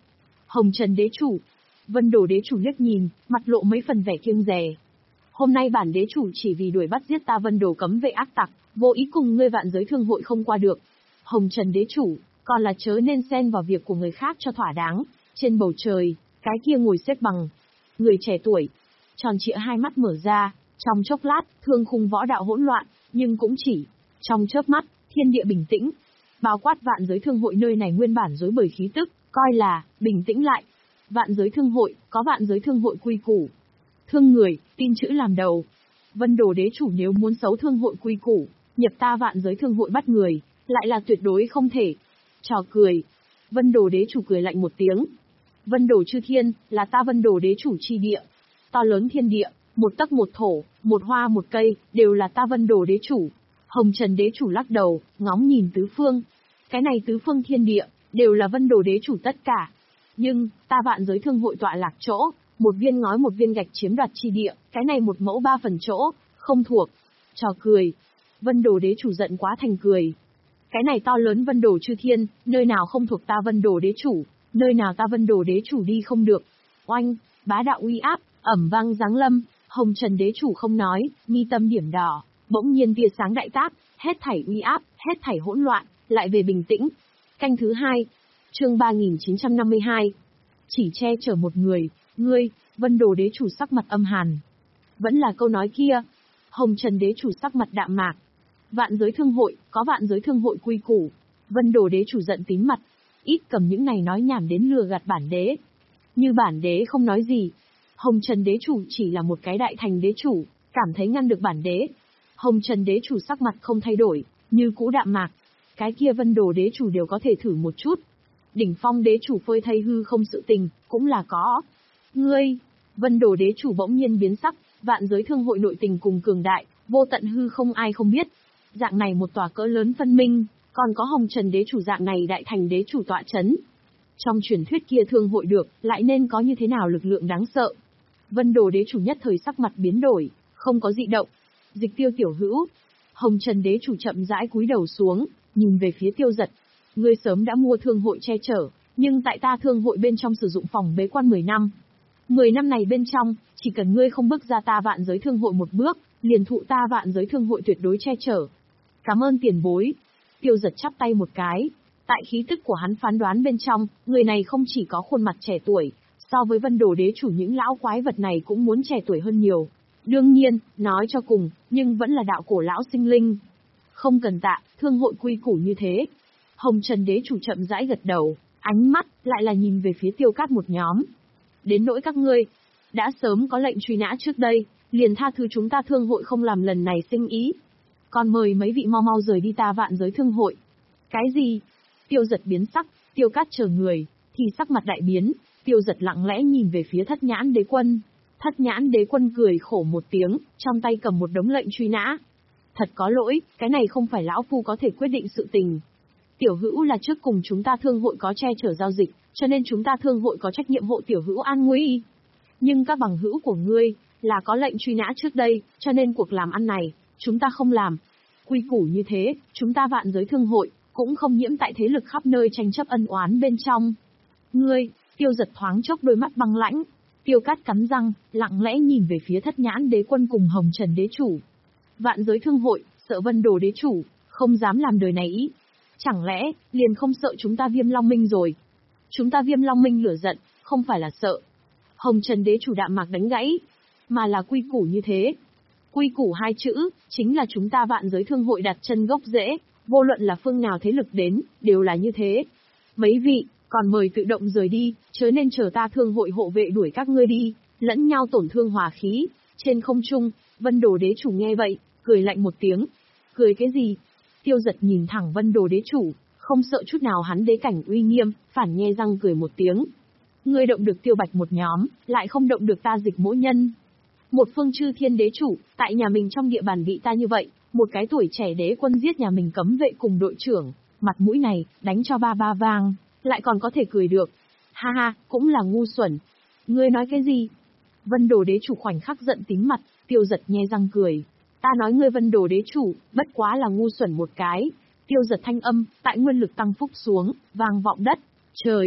Hồng Trần đế chủ. Vân Đồ đế chủ liếc nhìn, mặt lộ mấy phần vẻ kiêng dè. Hôm nay bản đế chủ chỉ vì đuổi bắt giết ta Vân Đồ cấm vệ ác tặc, vô ý cùng ngươi vạn giới thương hội không qua được. Hồng Trần đế chủ, còn là chớ nên xen vào việc của người khác cho thỏa đáng. Trên bầu trời, cái kia ngồi xếp bằng. Người trẻ tuổi, tròn trịa hai mắt mở ra, trong chốc lát, thương khung võ đạo hỗn loạn, nhưng cũng chỉ trong chớp mắt, thiên địa bình tĩnh. Bao quát vạn giới thương hội nơi này nguyên bản rối bời khí tức, coi là bình tĩnh lại. Vạn giới thương hội, có vạn giới thương hội quy củ. Thương người, tin chữ làm đầu. Vân Đồ đế chủ nếu muốn xấu thương hội quy củ, nhập ta vạn giới thương hội bắt người, lại là tuyệt đối không thể. Trò cười. Vân Đồ đế chủ cười lạnh một tiếng. Vân Đồ chư thiên, là ta Vân Đồ đế chủ chi địa. To lớn thiên địa, một tấc một thổ, một hoa một cây, đều là ta Vân Đồ đế chủ. Hồng Trần đế chủ lắc đầu, ngóng nhìn tứ phương. Cái này tứ phương thiên địa, đều là Vân Đồ đế chủ tất cả. Nhưng, ta vạn giới thương hội tọa lạc chỗ, một viên ngói một viên gạch chiếm đoạt chi địa, cái này một mẫu ba phần chỗ, không thuộc. Trò cười. Vân Đồ đế chủ giận quá thành cười. Cái này to lớn Vân Đồ chư thiên, nơi nào không thuộc ta Vân Đồ đế chủ, nơi nào ta Vân Đồ đế chủ đi không được. Oanh, bá đạo uy áp, ẩm vang giáng lâm, Hồng Trần đế chủ không nói, mi tâm điểm đỏ, bỗng nhiên tia sáng đại tác, hết thảy uy áp, hết thảy hỗn loạn, lại về bình tĩnh. Canh thứ hai, chương ba nghìn chín trăm năm mươi hai. Chỉ che chở một người, ngươi, Vân Đồ đế chủ sắc mặt âm hàn. Vẫn là câu nói kia. Hồng Trần đế chủ sắc mặt đạm mạc. Vạn giới thương hội, có vạn giới thương hội quy củ. Vân Đồ đế chủ giận tím mặt. Ít cầm những này nói nhảm đến lừa gạt bản đế. Như bản đế không nói gì. Hồng Trần đế chủ chỉ là một cái đại thành đế chủ, cảm thấy ngăn được bản đế. Hồng Trần đế chủ sắc mặt không thay đổi, như cũ đạm mạc. Cái kia Vân Đồ đế chủ đều có thể thử một chút. Đỉnh phong đế chủ phơi thay hư không sự tình, cũng là có. Ngươi, Vân Đồ đế chủ bỗng nhiên biến sắc, vạn giới thương hội nội tình cùng cường đại, vô tận hư không ai không biết. Dạng này một tòa cỡ lớn phân minh, còn có Hồng Trần đế chủ dạng này đại thành đế chủ tọa chấn. Trong truyền thuyết kia thương hội được, lại nên có như thế nào lực lượng đáng sợ. Vân Đồ đế chủ nhất thời sắc mặt biến đổi, không có dị động. Dịch Tiêu tiểu hữu. Hồng Trần đế chủ chậm rãi cúi đầu xuống, nhìn về phía Tiêu Giật. Ngươi sớm đã mua thương hội che chở, nhưng tại ta thương hội bên trong sử dụng phòng bế quan mười năm. mười năm này bên trong, chỉ cần ngươi không bước ra ta vạn giới thương hội một bước, liền thụ ta vạn giới thương hội tuyệt đối che chở. Cảm ơn tiền bối. Tiêu Giật chắp tay một cái. Tại khí tức của hắn phán đoán bên trong, người này không chỉ có khuôn mặt trẻ tuổi, so với Vân Đồ đế chủ những lão quái vật này cũng muốn trẻ tuổi hơn nhiều. Đương nhiên, nói cho cùng, nhưng vẫn là đạo cổ lão sinh linh. Không cần tạ, thương hội quy củ như thế. Hồng Trần đế chủ chậm rãi gật đầu, ánh mắt lại là nhìn về phía Tiêu Cát một nhóm. Đến nỗi các ngươi, đã sớm có lệnh truy nã trước đây, liền tha thứ chúng ta thương hội không làm lần này sinh ý. Còn mời mấy vị mau mau rời đi ta vạn giới thương hội. Cái gì? Tiêu Giật biến sắc, Tiêu Cát chờ người, thì sắc mặt đại biến, Tiêu Giật lặng lẽ nhìn về phía Thất Nhãn đế quân. Thất Nhãn đế quân cười khổ một tiếng, trong tay cầm một đống lệnh truy nã. Thật có lỗi, cái này không phải lão phu có thể quyết định sự tình. Tiểu hữu là trước cùng chúng ta thương hội có che chở giao dịch, cho nên chúng ta thương hội có trách nhiệm hộ tiểu hữu an nguy. Nhưng các bằng hữu của ngươi, là có lệnh truy nã trước đây, cho nên cuộc làm ăn này, chúng ta không làm. Quy củ như thế, chúng ta vạn giới thương hội, cũng không nhiễm tại thế lực khắp nơi tranh chấp ân oán bên trong. Ngươi, Tiêu Giật thoáng chốc đôi mắt băng lãnh. Tiêu Cát cắn răng, lặng lẽ nhìn về phía Thất Nhãn đế quân cùng Hồng Trần đế chủ. Vạn giới thương hội, sợ Vân Đồ đế chủ, không dám làm đời này ý. Chẳng lẽ, liền không sợ chúng ta Viêm Long Minh rồi? Chúng ta Viêm Long Minh lửa giận, không phải là sợ. Hồng Trần đế chủ đạm mạc đánh gãy, mà là quy củ như thế. Quy củ hai chữ, chính là chúng ta vạn giới thương hội đặt chân gốc rễ, vô luận là phương nào thế lực đến, đều là như thế. Mấy vị, còn mời tự động rời đi, chớ nên chờ ta thương hội hộ vệ đuổi các ngươi đi, lẫn nhau tổn thương hòa khí. Trên không trung, Vân Đồ đế chủ nghe vậy, cười lạnh một tiếng. Cười cái gì? Tiêu Giật nhìn thẳng Vân Đồ đế chủ, không sợ chút nào hắn đế cảnh uy nghiêm, phản nhe răng cười một tiếng. Ngươi động được Tiêu Bạch một nhóm, lại không động được ta Dịch Mỗ Nhân. Một phương chư thiên đế chủ, tại nhà mình trong địa bàn bị ta như vậy, một cái tuổi trẻ đế quân giết nhà mình cấm vệ cùng đội trưởng, mặt mũi này, đánh cho ba ba vang, lại còn có thể cười được. Ha ha, cũng là ngu xuẩn. Ngươi nói cái gì? Vân Đồ đế chủ khoảnh khắc giận tím mặt, Tiêu Giật nhe răng cười. Ta nói ngươi Vân Đồ đế chủ, bất quá là ngu xuẩn một cái. Tiêu Giật thanh âm, tại nguyên lực tăng phúc xuống, vang vọng đất. Trời,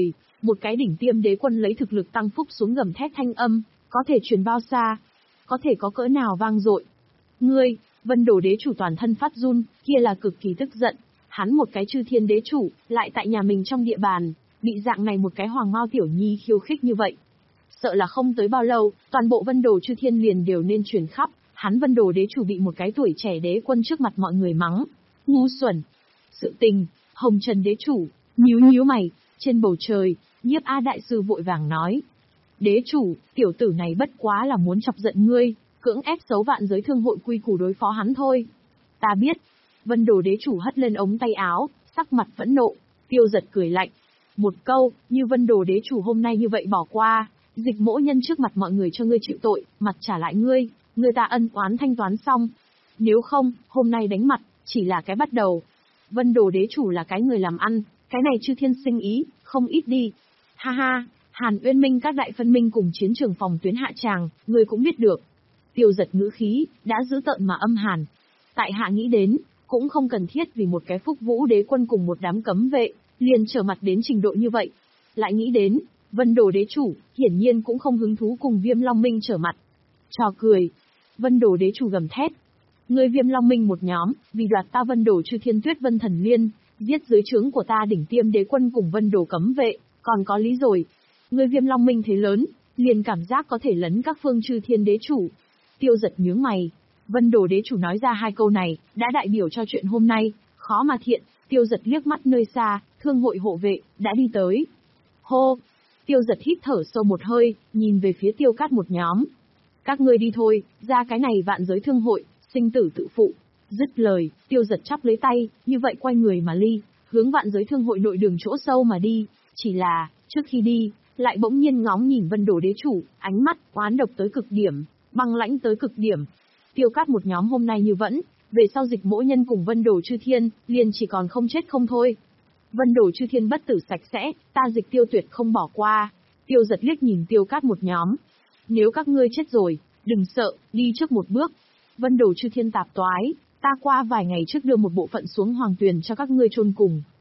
Một cái đỉnh tiêm đế quân lấy thực lực tăng phúc xuống gầm thét thanh âm, có thể truyền bao xa? Có thể có cỡ nào vang dội? Ngươi, Vân Đồ đế chủ toàn thân phát run, kia là cực kỳ tức giận. Hắn một cái chư thiên đế chủ, lại tại nhà mình trong địa bàn, bị dạng này một cái hoàng mao tiểu nhi khiêu khích như vậy. Sợ là không tới bao lâu, toàn bộ Vân Đồ chư thiên liền đều nên truyền khắp, hắn Vân Đồ đế chủ bị một cái tuổi trẻ đế quân trước mặt mọi người mắng. Ngu xuẩn. Sự tình, Hồng Trần đế chủ, nhíu nhíu mày, trên bầu trời, Nhiếp A đại sư vội vàng nói. Đế chủ, tiểu tử này bất quá là muốn chọc giận ngươi, cưỡng ép xấu vạn giới thương hội quy củ đối phó hắn thôi. Ta biết. Vân Đồ đế chủ hất lên ống tay áo, sắc mặt phẫn nộ, Tiêu Giật cười lạnh. Một câu, như Vân Đồ đế chủ hôm nay như vậy bỏ qua, Dịch Mỗ Nhân trước mặt mọi người cho ngươi chịu tội, mặt trả lại ngươi, người ta ân oán thanh toán xong. Nếu không, hôm nay đánh mặt, chỉ là cái bắt đầu. Vân Đồ đế chủ là cái người làm ăn, cái này chư thiên sinh ý, không ít đi. Ha ha, Hàn Uyên Minh các đại phân minh cùng chiến trường phòng tuyến hạ tràng, ngươi cũng biết được. Tiêu Giật ngữ khí, đã giữ tợn mà âm hàn. Tại hạ nghĩ đến, cũng không cần thiết vì một cái Phúc Vũ đế quân cùng một đám cấm vệ, liền trở mặt đến trình độ như vậy. Lại nghĩ đến, Vân Đồ đế chủ, hiển nhiên cũng không hứng thú cùng Viêm Long Minh trở mặt. Trò cười. Vân Đồ đế chủ gầm thét. Người Viêm Long Minh một nhóm, vì đoạt ta Vân Đồ chư thiên tuyết vân thần liên, giết dưới trướng của ta đỉnh tiêm đế quân cùng Vân Đồ cấm vệ, còn có lý rồi. Người Viêm Long Minh thế lớn, liền cảm giác có thể lấn các phương chư thiên đế chủ. Tiêu Giật nhướng mày. Vân Đồ đế chủ nói ra hai câu này, đã đại biểu cho chuyện hôm nay, khó mà thiện. Tiêu Giật liếc mắt nơi xa, thương hội hộ vệ, đã đi tới. Hô! Tiêu Giật hít thở sâu một hơi, nhìn về phía Tiêu Cát một nhóm. Các ngươi đi thôi, ra cái này vạn giới thương hội, sinh tử tự phụ. Dứt lời, Tiêu Giật chắp lấy tay, như vậy quay người mà ly, hướng vạn giới thương hội nội đường chỗ sâu mà đi. Chỉ là, trước khi đi, lại bỗng nhiên ngóng nhìn Vân Đồ đế chủ, ánh mắt oán độc tới cực điểm, băng lãnh tới cực điểm. Tiêu Cát một nhóm hôm nay như vẫn, về sau Dịch Mỗ Nhân cùng Vân Đồ chư thiên, liền chỉ còn không chết không thôi. Vân Đồ chư thiên bất tử sạch sẽ, ta Dịch Tiêu tuyệt không bỏ qua. Tiêu Giật liếc nhìn Tiêu Cát một nhóm. Nếu các ngươi chết rồi, đừng sợ, đi trước một bước. Vân Đồ chư thiên tạp toái, ta qua vài ngày trước đưa một bộ phận xuống hoàng tuyền cho các ngươi chôn cùng.